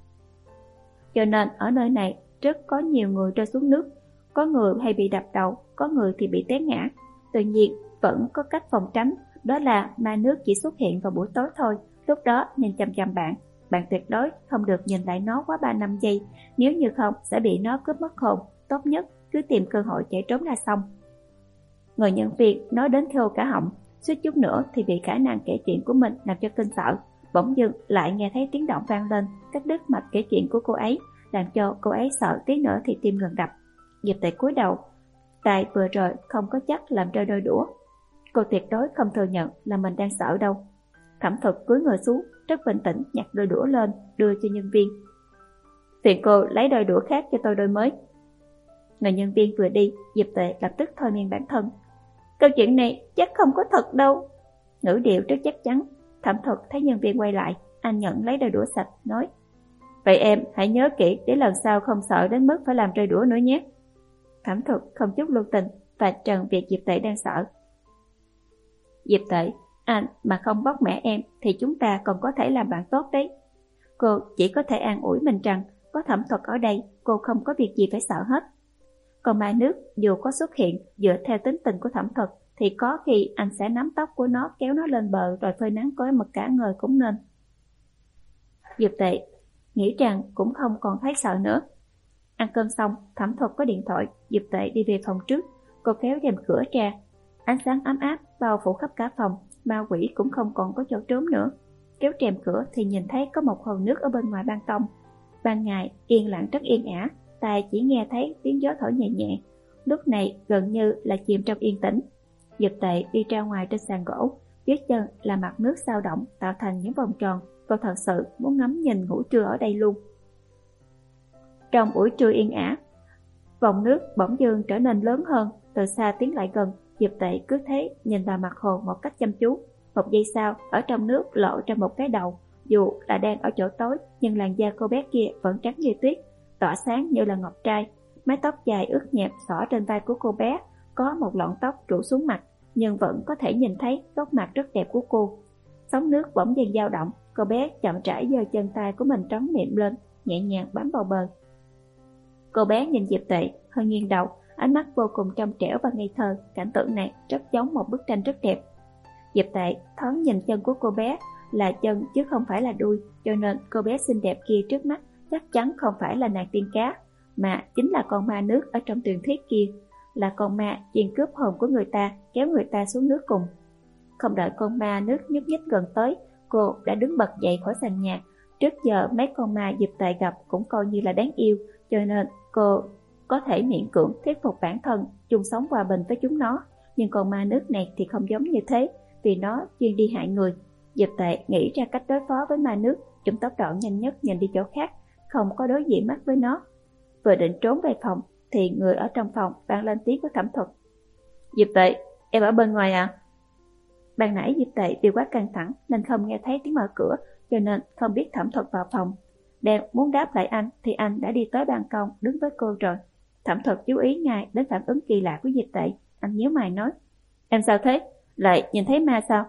Cho nên ở nơi này rất có nhiều người rơi xuống nước. Có người hay bị đập đầu, có người thì bị té ngã. Tuy nhiên vẫn có cách phòng tránh, đó là ma nước chỉ xuất hiện vào buổi tối thôi. Lúc đó nên chăm chăm bạn. Bạn tuyệt đối không được nhìn lại nó quá ba năm giây, nếu như không sẽ bị nó cướp mất hồn. Tốt nhất cứ tìm cơ hội chạy trốn là xong. Người nhân viên nói đến khô cả họng, suýt chút nữa thì bị khả năng kể chuyện của mình làm cho kinh sợ. Bỗng dưng lại nghe thấy tiếng động vang lên, cắt đứt mạch kể chuyện của cô ấy, làm cho cô ấy sợ tí nữa thì tim ngừng đập. Diệp Tệ cúi đầu, tay vừa rồi không có chắc làm rơi đôi đũa. Cô tuyệt đối không thừa nhận là mình đang sợ đâu. Thẩm Thuật cúi người xuống, rất bình tĩnh nhặt đôi đũa lên, đưa cho nhân viên. Phiền cô lấy đôi đũa khác cho tôi đôi mới. Người nhân viên vừa đi, Diệp Tệ lập tức thôi miên bản thân. Câu chuyện này chắc không có thật đâu. Ngữ điệu rất chắc chắn. Thẩm Thuật thấy nhân viên quay lại, anh nhận lấy đôi đũa sạch, nói. Vậy em hãy nhớ kỹ để lần sau không sợ đến mức phải làm rơi đũa nữa nhé. Thẩm Thuật không chút lưu tình và trần việc Diệp Tệ đang sợ. Diệp Tệ, Anh mà không bóc mẹ em thì chúng ta còn có thể làm bạn tốt đấy. Cô chỉ có thể an ủi mình rằng có Thẩm Thuật ở đây, cô không có việc gì phải sợ hết. Còn ma nước dù có xuất hiện dựa theo tính tình của Thẩm Thuật thì có khi anh sẽ nắm tóc của nó kéo nó lên bờ rồi phơi nắng cối mực cả người cũng nên. Diệp Tệ nghĩ rằng cũng không còn thấy sợ nữa. Ăn cơm xong, Thẩm Thuật có điện thoại, Diệp Tệ đi về phòng trước. Cô kéo rèm cửa ra, ánh sáng ấm áp bao phủ khắp cả phòng, ma quỷ cũng không còn có chỗ trốn nữa. Kéo rèm cửa thì nhìn thấy có một hồ nước ở bên ngoài ban công. Ban ngày yên lặng rất yên ả, tai chỉ nghe thấy tiếng gió thổi nhẹ nhẹ. Lúc này gần như là chìm trong yên tĩnh. Diệp Tệ đi ra ngoài trên sàn gỗ, dưới chân là mặt nước sao động tạo thành những vòng tròn. Cô thật sự muốn ngắm nhìn ngủ trưa ở đây luôn. Trong buổi trưa yên ả, vòng nước bỗng dưng trở nên lớn hơn, từ xa tiến lại gần. Diệp Tệ cứ thế nhìn vào mặt hồ một cách chăm chú. Một giây sau, ở trong nước lộ ra một cái đầu. Dù là đang ở chỗ tối, nhưng làn da cô bé kia vẫn trắng như tuyết, tỏa sáng như là ngọc trai. Mái tóc dài ướt nhẹp xõa trên vai của cô bé, có một lọn tóc rủ xuống mặt, nhưng vẫn có thể nhìn thấy góc mặt rất đẹp của cô. Sóng nước bỗng dần dao động, cô bé chậm rãi giơ chân tay của mình trắng miệng lên, nhẹ nhàng bám vào bờ. Cô bé nhìn Diệp Tệ, hơi nghiêng đầu, ánh mắt vô cùng trong trẻo và ngây thơ. Cảnh tượng này rất giống một bức tranh rất đẹp. Diệp Tệ thoáng nhìn chân của cô bé, là chân chứ không phải là đuôi, cho nên cô bé xinh đẹp kia trước mắt chắc chắn không phải là nàng tiên cá, mà chính là con ma nước ở trong truyền thuyết kia, là con ma chuyên cướp hồn của người ta, kéo người ta xuống nước cùng. Không đợi con ma nước nhúc nhích gần tới, cô đã đứng bật dậy khỏi sàn nhà. Trước giờ mấy con ma Diệp Tệ gặp cũng coi như là đáng yêu, cho nên cô có thể miễn cưỡng thuyết phục bản thân chung sống hòa bình với chúng nó. Nhưng con ma nước này thì không giống như thế, vì nó chuyên đi hại người. Diệp Tệ nghĩ ra cách đối phó với ma nước, dùng tốc độ nhanh nhất nhìn đi chỗ khác, không có đối diện mắt với nó. Vừa định trốn về phòng thì người ở trong phòng vang lên tiếng của Thẩm Thuật. Diệp Tệ, em ở bên ngoài à? Ban nãy Diệp Tệ vì quá căng thẳng nên không nghe thấy tiếng mở cửa, cho nên không biết Thẩm Thuật vào phòng. Đang muốn đáp lại anh thì anh đã đi tới ban công đứng với cô rồi. Thẩm Thuật chú ý ngay đến phản ứng kỳ lạ của Diệp Tệ. Anh nhíu mày nói, em sao thế? Lại nhìn thấy ma sao?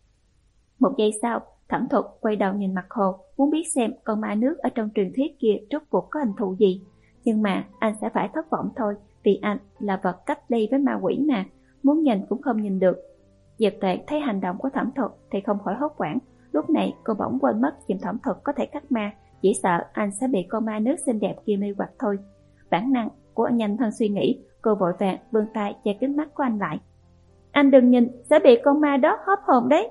Một giây sau, Thẩm Thuật quay đầu nhìn mặt hồ, muốn biết xem con ma nước ở trong truyền thuyết kia rốt cuộc có hình thù gì. Nhưng mà anh sẽ phải thất vọng thôi, vì anh là vật cách ly với ma quỷ mà, muốn nhìn cũng không nhìn được. Diệp Tệ thấy hành động của Thẩm Thuật thì không khỏi hốt hoảng. Lúc này cô bỗng quên mất chuyện Thẩm Thuật có thể cắt ma, chỉ sợ anh sẽ bị con ma nước xinh đẹp kia mê hoặc thôi. Bản năng của anh nhanh hơn suy nghĩ, cô vội vàng vươn tay che kính mắt của anh lại. Anh đừng nhìn, sẽ bị con ma đó hấp hồn đấy.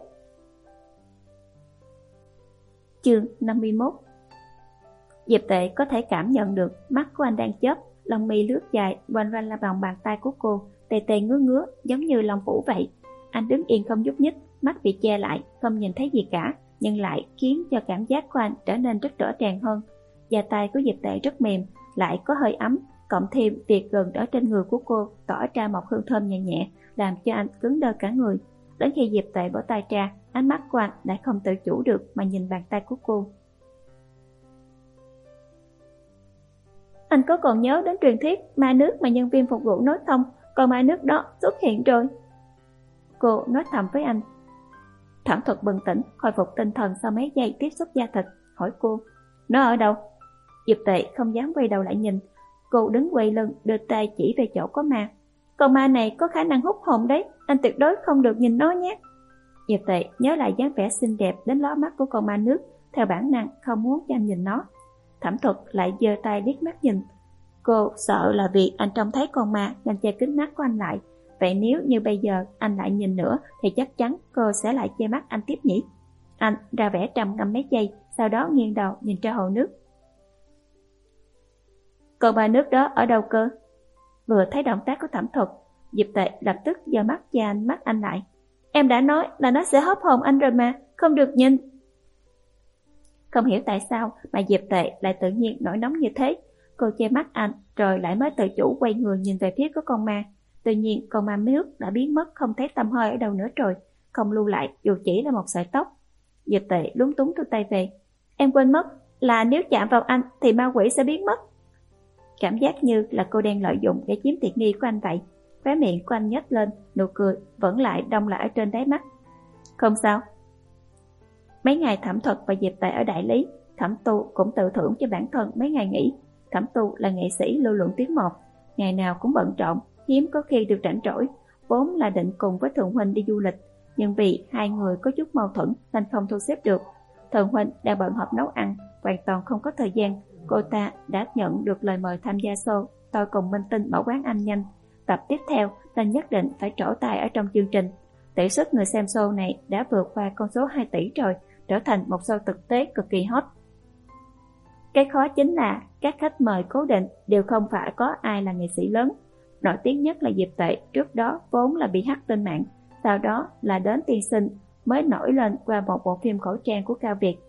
Chương năm mươi mốt. Diệp Tệ có thể cảm nhận được mắt của anh đang chớp, lông mi lướt dài quanh quanh là lòng bàn tay của cô, tê tê ngứa ngứa giống như lông vũ vậy. Anh đứng yên không nhúc nhích, mắt bị che lại, không nhìn thấy gì cả, nhưng lại khiến cho cảm giác của anh trở nên rất rõ ràng hơn. Da tay của Diệp Tệ rất mềm, lại có hơi ấm, cộng thêm việc gần ở trên người của cô tỏ ra một hương thơm nhẹ nhẹ, làm cho anh cứng đơ cả người. Đến khi Diệp Tệ bỏ tay ra, ánh mắt của anh đã không tự chủ được mà nhìn bàn tay của cô. Anh có còn nhớ đến truyền thuyết ma nước mà nhân viên phục vụ nói không? Còn ma nước đó xuất hiện rồi. Cô nói thầm với anh. Thẩm Thuật bừng tỉnh, khôi phục tinh thần sau mấy giây tiếp xúc da thịt, hỏi cô, nó ở đâu? Diệp Tệ không dám quay đầu lại nhìn. Cô đứng quay lưng, đưa tay chỉ về chỗ có ma. Con ma này có khả năng hút hồn đấy, anh tuyệt đối không được nhìn nó nhé. Diệp Tệ nhớ lại dáng vẻ xinh đẹp đến ló mắt của con ma nước, theo bản năng không muốn cho anh nhìn nó. Thẩm Thuật lại giơ tay liếc mắt nhìn. Cô sợ là vì anh trông thấy con ma nên che kính mắt của anh lại. Vậy nếu như bây giờ anh lại nhìn nữa thì chắc chắn cô sẽ lại che mắt anh tiếp nhỉ. Anh ra vẻ trầm ngâm mấy giây, sau đó nghiêng đầu nhìn ra hồ nước. Con ma nước đó ở đâu cơ? Vừa thấy động tác của Thẩm Thuật, Diệp Tệ lập tức giơ mắt che anh mắt anh lại. Em đã nói là nó sẽ hấp hồn anh rồi mà, không được nhìn. Không hiểu tại sao mà Diệp Tệ lại tự nhiên nổi nóng như thế. Cô che mắt anh rồi lại mới tự chủ quay người nhìn về phía của con ma. Tuy nhiên con ma nước đã biến mất không thấy tăm hơi ở đâu nữa rồi, không lưu lại dù chỉ là một sợi tóc. Diệp Tệ lúng túng thu tay về. Em quên mất là nếu chạm vào anh thì ma quỷ sẽ biến mất. Cảm giác như là cô đang lợi dụng để chiếm tiện nghi của anh vậy. Khóe miệng của anh nhếch lên, nụ cười vẫn lại đông lại ở trên đáy mắt. Không sao. Mấy ngày Thẩm Thuật và Diệp Tệ ở đại lý, Thẩm Tu cũng tự thưởng cho bản thân mấy ngày nghỉ. Thẩm Tu là nghệ sĩ lưu lượng tiếng một, ngày nào cũng bận rộn, hiếm có khi được rảnh rỗi. Vốn là định cùng với Thường Huynh đi du lịch, nhưng vì hai người có chút mâu thuẫn nên không thu xếp được. Thường Huynh đang bận họp nấu ăn, hoàn toàn không có thời gian. Cô ta đã nhận được lời mời tham gia show Tôi Cùng Minh Tinh Mở Quán Ăn Nhanh. Tập tiếp theo nên nhất định phải trổ tài ở trong chương trình. Tỷ suất người xem show này đã vượt qua con số hai tỷ rồi, trở thành một show thực tế cực kỳ hot. Cái khó chính là các khách mời cố định đều không phải có ai là nghệ sĩ lớn. Nổi tiếng nhất là Diệp Tệ, trước đó vốn là bị hack tên mạng, sau đó là đến tiên sinh mới nổi lên qua một bộ phim cổ trang của Cao Việt.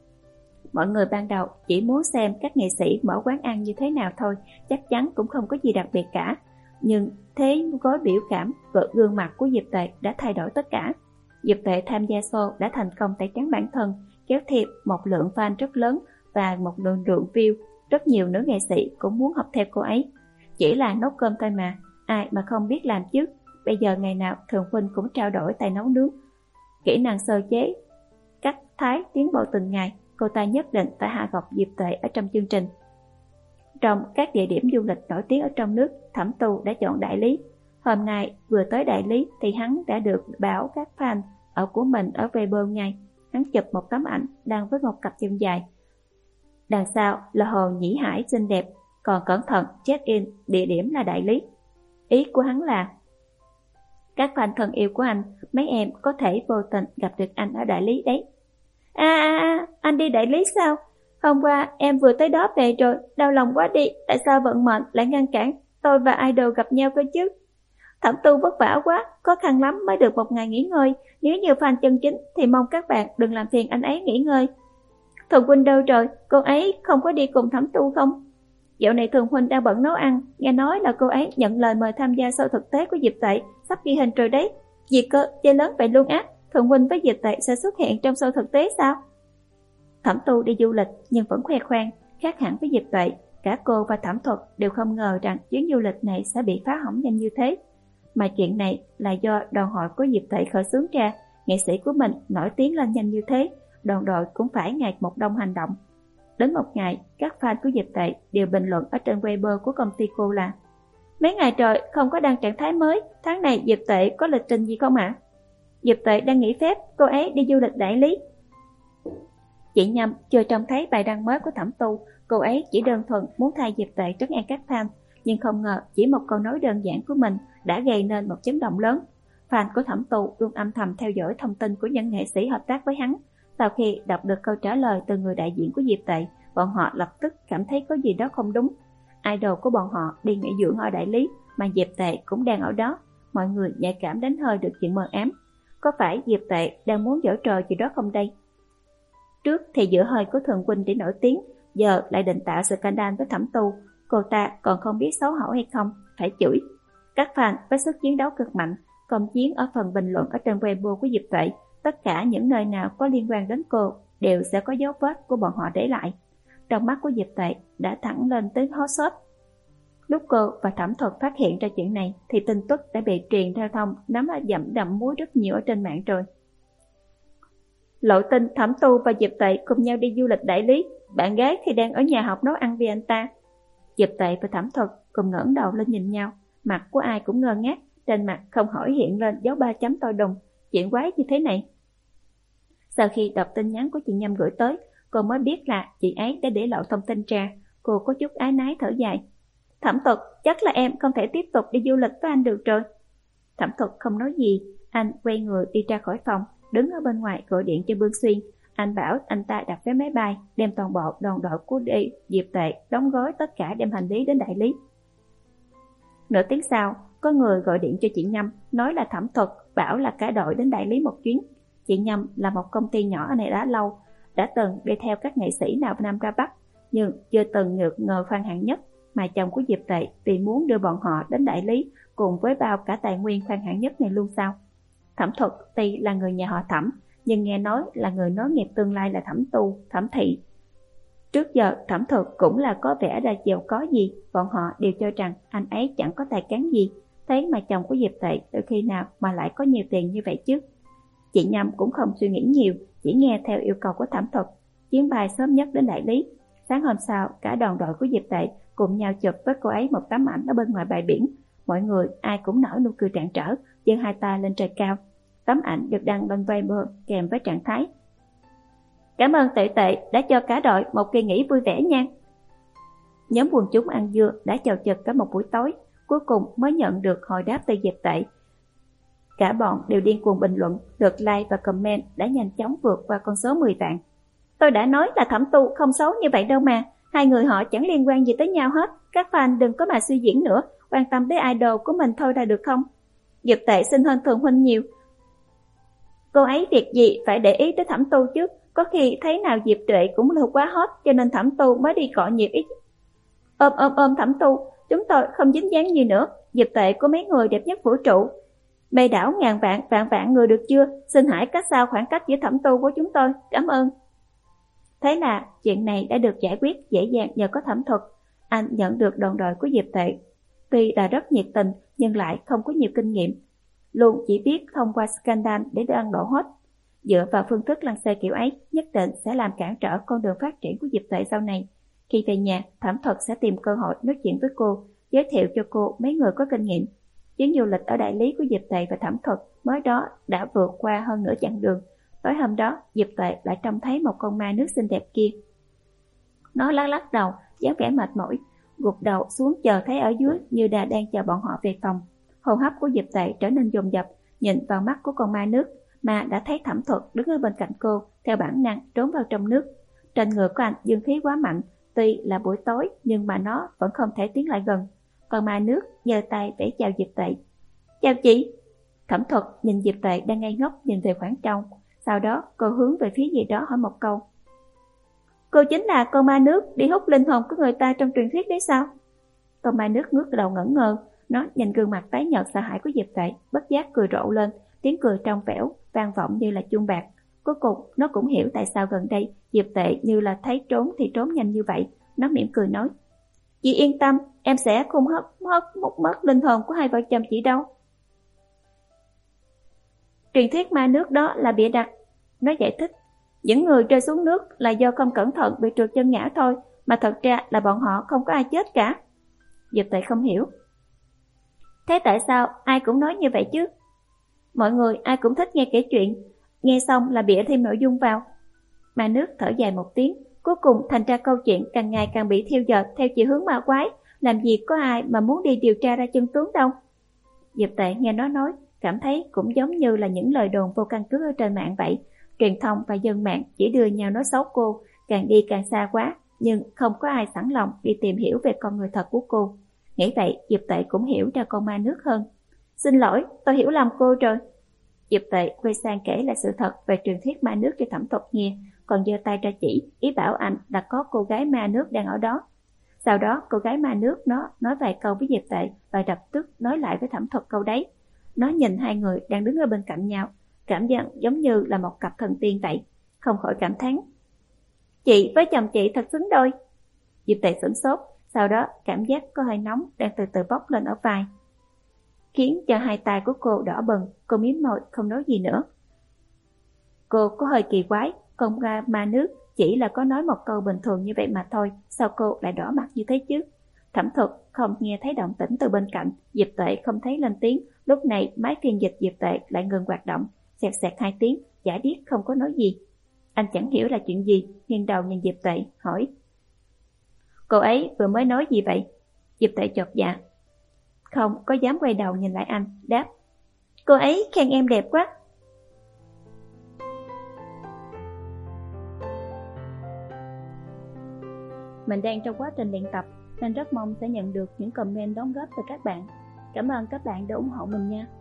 Mọi người ban đầu chỉ muốn xem các nghệ sĩ mở quán ăn như thế nào thôi, chắc chắn cũng không có gì đặc biệt cả. Nhưng thế gói biểu cảm và gương mặt của Diệp Tệ đã thay đổi tất cả. Diệp Tệ tham gia show đã thành công tẩy trắng bản thân, kéo theo một lượng fan rất lớn và một lượng lượng view. Rất nhiều nữ nghệ sĩ cũng muốn học theo cô ấy. Chỉ là nấu cơm thôi mà, ai mà không biết làm chứ. Bây giờ ngày nào Thường Huynh cũng trao đổi tài nấu nướng, kỹ năng sơ chế, cách thái tiến bộ từng ngày. Cô ta nhất định phải hạ gọc Diệp Tệ ở trong chương trình. Trong các địa điểm du lịch nổi tiếng ở trong nước, Thẩm Tu đã chọn đại lý. Hôm nay vừa tới đại lý thì hắn đã được báo các fan ở của mình ở Weibo ngay. Hắn chụp một tấm ảnh đang với một cặp chân dài. Đằng sau là hồ Nhĩ Hải xinh đẹp, còn cẩn thận check-in địa điểm là đại lý. Ý của hắn là các fan thân yêu của anh, mấy em có thể vô tình gặp được anh ở đại lý đấy. À, à, à, anh đi đại lý sao? Hôm qua em vừa tới đó về rồi, đau lòng quá đi, tại sao vận mệnh lại ngăn cản tôi và idol gặp nhau cơ chứ? Thẩm Tu vất vả quá, khó khăn lắm mới được một ngày nghỉ ngơi, nếu như fan chân chính thì mong các bạn đừng làm phiền anh ấy nghỉ ngơi. Thường Huynh đâu rồi, cô ấy không có đi cùng Thẩm Tu không? Dạo này Thường Huynh đang bận nấu ăn, nghe nói là cô ấy nhận lời mời tham gia show thực tế của Diệp Tệ, sắp ghi hình rồi đấy. Gì cơ, chơi lớn vậy luôn á? Thường Huynh với Diệp Tệ sẽ xuất hiện trong show thực tế sao? Thẩm Tu đi du lịch nhưng vẫn khoe khoang, khác hẳn với Diệp Tệ. Cả cô và Thẩm Thuật đều không ngờ rằng chuyến du lịch này sẽ bị phá hỏng nhanh như thế. Mà chuyện này là do đoàn hội của Diệp Tệ khởi xướng ra. Nghệ sĩ của mình nổi tiếng lên nhanh như thế, đoàn đội cũng phải ngày một đông hành động. Đến một ngày, các fan của Diệp Tệ đều bình luận ở trên Weibo của công ty cô là: mấy ngày trời không có đăng trạng thái mới, tháng này Diệp Tệ có lịch trình gì không ạ? À? Diệp Tệ đang nghỉ phép, cô ấy đi du lịch đại lý. Chị Nhâm chưa trông thấy bài đăng mới của Thẩm Tu, cô ấy chỉ đơn thuần muốn thay Diệp Tệ trấn an các fan, nhưng không ngờ chỉ một câu nói đơn giản của mình đã gây nên một chấn động lớn. Fan của Thẩm Tu luôn âm thầm theo dõi thông tin của những nghệ sĩ hợp tác với hắn. Sau khi đọc được câu trả lời từ người đại diện của Diệp Tệ, bọn họ lập tức cảm thấy có gì đó không đúng. Idol của bọn họ đi nghỉ dưỡng ở đại lý, mà Diệp Tệ cũng đang ở đó. Mọi người nhạy cảm đánh hơi được chuyện mờ ám. Có phải Diệp Tệ đang muốn giở trò gì đó không đây? Trước thì giữa hơi của Thường Huynh để nổi tiếng, giờ lại định tạo scandal với Thẩm Tu. Cô ta còn không biết xấu hổ hay không, phải chửi. Các fan với sức chiến đấu cực mạnh, công chiến ở phần bình luận ở trên Weibo của Diệp Tệ. Tất cả những nơi nào có liên quan đến cô đều sẽ có dấu vết của bọn họ để lại. Trong mắt của Diệp Tệ đã thẳng lên tới hot shot. Lúc cô và Thẩm Thuật phát hiện ra chuyện này thì tin tức đã bị truyền theo thông nắm dặm đậm muối rất nhiều ở trên mạng rồi. Lộ tin Thẩm Tu và Diệp Tệ cùng nhau đi du lịch đại lý, bạn gái thì đang ở nhà học nấu ăn vì anh ta. Diệp Tệ và Thẩm Thuật cùng ngẩng đầu lên nhìn nhau, mặt của ai cũng ngơ ngác, trên mặt không khỏi hiện lên dấu ba chấm to đùng. Chuyện quái như thế này. Sau khi đọc tin nhắn của chị Nhâm gửi tới, cô mới biết là chị ấy đã để lộ thông tin ra. Cô có chút áy náy thở dài. Thẩm Thuật, chắc là em không thể tiếp tục đi du lịch với anh được rồi. Thẩm Thuật không nói gì, anh quay người đi ra khỏi phòng, đứng ở bên ngoài gọi điện cho Bương Xuyên. Anh bảo anh ta đặt vé máy bay, đem toàn bộ đoàn đội của đi Diệp Tệ đóng gói tất cả đem hành lý đến đại lý. Nửa tiếng sau, có người gọi điện cho chị Nhâm, nói là Thẩm Thuật bảo là cả đội đến đại lý một chuyến. Chị Nhâm là một công ty nhỏ ở này đã lâu, đã từng đi theo các nghệ sĩ nào Nam ra Bắc, nhưng chưa từng ngược ngờ Phan Hạng Nhất, mà chồng của Diệp Tệ vì muốn đưa bọn họ đến đại lý cùng với bao cả tài nguyên Phan Hạng Nhất này luôn sao? Thẩm Thuật tuy là người nhà họ Thẩm, nhưng nghe nói là người nối nghiệp tương lai là Thẩm Tu, Thẩm Thị. Trước giờ Thẩm Thuật cũng là có vẻ là giàu có gì, bọn họ đều cho rằng anh ấy chẳng có tài cán gì. Thế mà chồng của Diệp Tệ từ khi nào mà lại có nhiều tiền như vậy chứ? Chị Nhâm cũng không suy nghĩ nhiều, chỉ nghe theo yêu cầu của Thẩm Thuật. Chuyến bay sớm nhất đến đại lý. Sáng hôm sau, cả đoàn đội của Diệp Tệ cùng nhau chụp với cô ấy một tấm ảnh ở bên ngoài bãi biển. Mọi người ai cũng nở nụ cười rạng rỡ, giơ hai tay lên trời cao. Tấm ảnh được đăng lên Weibo kèm với trạng thái: cảm ơn Tệ Tệ đã cho cả đội một kỳ nghỉ vui vẻ nha. Nhóm quần chúng ăn dưa đã chào chật cả một buổi tối, cuối cùng mới nhận được hồi đáp từ Diệp Tệ. Cả bọn đều điên cuồng bình luận, lượt like và comment đã nhanh chóng vượt qua con số mười vạn. Tôi đã nói là Thẩm Tu không xấu như vậy đâu mà, hai người họ chẳng liên quan gì tới nhau hết, các fan đừng có mà suy diễn nữa, quan tâm tới idol của mình thôi là được không? Diệp Tệ xinh hơn Thường Huynh nhiều. Cô ấy việc gì phải để ý tới Thẩm Tu chứ, có khi thấy nào Diệp Tuệ cũng là quá hot cho nên Thẩm Tu mới đi cọ nhiệt ít. Ôm ôm ôm Thẩm Tu, chúng tôi không dính dáng gì nữa, Diệp Tuệ có mấy người đẹp nhất vũ trụ. Mê đảo ngàn vạn vạn vạn người được chưa, xin hãy cách xa khoảng cách giữa Thẩm Tu của chúng tôi, cảm ơn. Thế là chuyện này đã được giải quyết dễ dàng nhờ có Thẩm Thuật. Anh nhận được đoàn đội của Diệp Tệ. Tuy là rất nhiệt tình nhưng lại không có nhiều kinh nghiệm, luôn chỉ biết thông qua scandal để đưa ăn độ hot. Dựa vào phương thức lăng xê kiểu ấy, nhất định sẽ làm cản trở con đường phát triển của Diệp Tệ sau này. Khi về nhà, Thẩm Thuật sẽ tìm cơ hội nói chuyện với cô, giới thiệu cho cô mấy người có kinh nghiệm. Chuyến du lịch ở đại lý của Diệp Tệ và Thẩm Thuật mới đó đã vượt qua hơn nửa chặng đường. Tối hôm đó, Diệp Tệ lại trông thấy một con ma nước xinh đẹp kia. Nó lắc lắc đầu, dáng vẻ mệt mỏi, gục đầu xuống chờ thấy ở dưới như đã đang chờ bọn họ về phòng. Hô hấp của Diệp Tệ trở nên dồn dập, nhìn vào mắt của con ma nước, mà đã thấy Thẩm Thuật đứng ở bên cạnh cô, theo bản năng trốn vào trong nước. Trên người của anh dương khí quá mạnh, tuy là buổi tối nhưng mà nó vẫn không thể tiến lại gần. Còn ma nước giơ tay vẫy chào Diệp Tệ. Chào chị. Thẩm Thuật nhìn Diệp Tệ đang ngây ngốc nhìn về khoảng trong, sau đó cô hướng về phía gì đó hỏi một câu. Cô chính là con ma nước đi hút linh hồn của người ta trong truyền thuyết đấy sao? Con ma nước ngước đầu ngẩn ngơ, nó nhìn gương mặt tái nhợt sợ hãi của Diệp Tệ, bất giác cười rộ lên, tiếng cười trong vẻo vang vọng như là chuông bạc. Cuối cùng nó cũng hiểu tại sao gần đây Diệp Tệ như là thấy trốn thì trốn nhanh như vậy. Nó mỉm cười nói: Chị yên tâm, em sẽ không hất mất một mất linh hồn của hai vợ chồng chị đâu. Truyền thuyết ma nước đó là bịa đặt. Nó giải thích, những người rơi xuống nước là do không cẩn thận bị trượt chân ngã thôi, mà thật ra là bọn họ không có ai chết cả. Diệp Tệ không hiểu. Thế tại sao ai cũng nói như vậy chứ? Mọi người ai cũng thích nghe kể chuyện, nghe xong là bịa thêm nội dung vào. Ma nước thở dài một tiếng, cuối cùng thành ra câu chuyện càng ngày càng bị thiêu dệt theo chiều hướng ma quái, làm gì có ai mà muốn đi điều tra ra chân tướng đâu. Diệp Tệ nghe nó nói, cảm thấy cũng giống như là những lời đồn vô căn cứ ở trên mạng vậy. Truyền thông và dân mạng chỉ đưa nhau nói xấu cô, càng đi càng xa quá, nhưng không có ai sẵn lòng đi tìm hiểu về con người thật của cô. Nghĩ vậy, Diệp Tệ cũng hiểu ra con ma nước hơn. Xin lỗi, tôi hiểu lầm cô rồi. Diệp Tệ quay sang kể lại sự thật về truyền thuyết ma nước cho Thẩm Thuật nghe, còn giơ tay ra chỉ, ý bảo anh là có cô gái ma nước đang ở đó. Sau đó cô gái ma nước nó nói vài câu với Diệp Tệ và lập tức nói lại với Thẩm Thuật câu đấy. Nó nhìn hai người đang đứng ở bên cạnh nhau, cảm giác giống như là một cặp thần tiên vậy, không khỏi cảm thán. Chị với chồng chị thật xứng đôi. Diệp Tệ sửng sốt, sau đó cảm giác có hơi nóng đang từ từ bốc lên ở vai, khiến cho hai tay của cô đỏ bừng. Cô mím môi không nói gì nữa. Cô có hơi kỳ quái, con ma nước chỉ là có nói một câu bình thường như vậy mà thôi, sao cô lại đỏ mặt như thế chứ? Thẩm Thuật không nghe thấy động tĩnh từ bên cạnh, Diệp Tệ không thấy lên tiếng. Lúc này máy phiên dịch Diệp Tệ lại ngừng hoạt động, xẹt xẹt hai tiếng, giả điếc không có nói gì. Anh chẳng hiểu là chuyện gì, nghiêng đầu nhìn Diệp Tệ hỏi, cô ấy vừa mới nói gì vậy? Diệp Tệ chột dạ, không có dám quay đầu nhìn lại anh, đáp, cô ấy khen em đẹp quá. Mình đang trong quá trình luyện tập nên rất mong sẽ nhận được những comment đóng góp từ các bạn. Cảm ơn các bạn đã ủng hộ mình nha.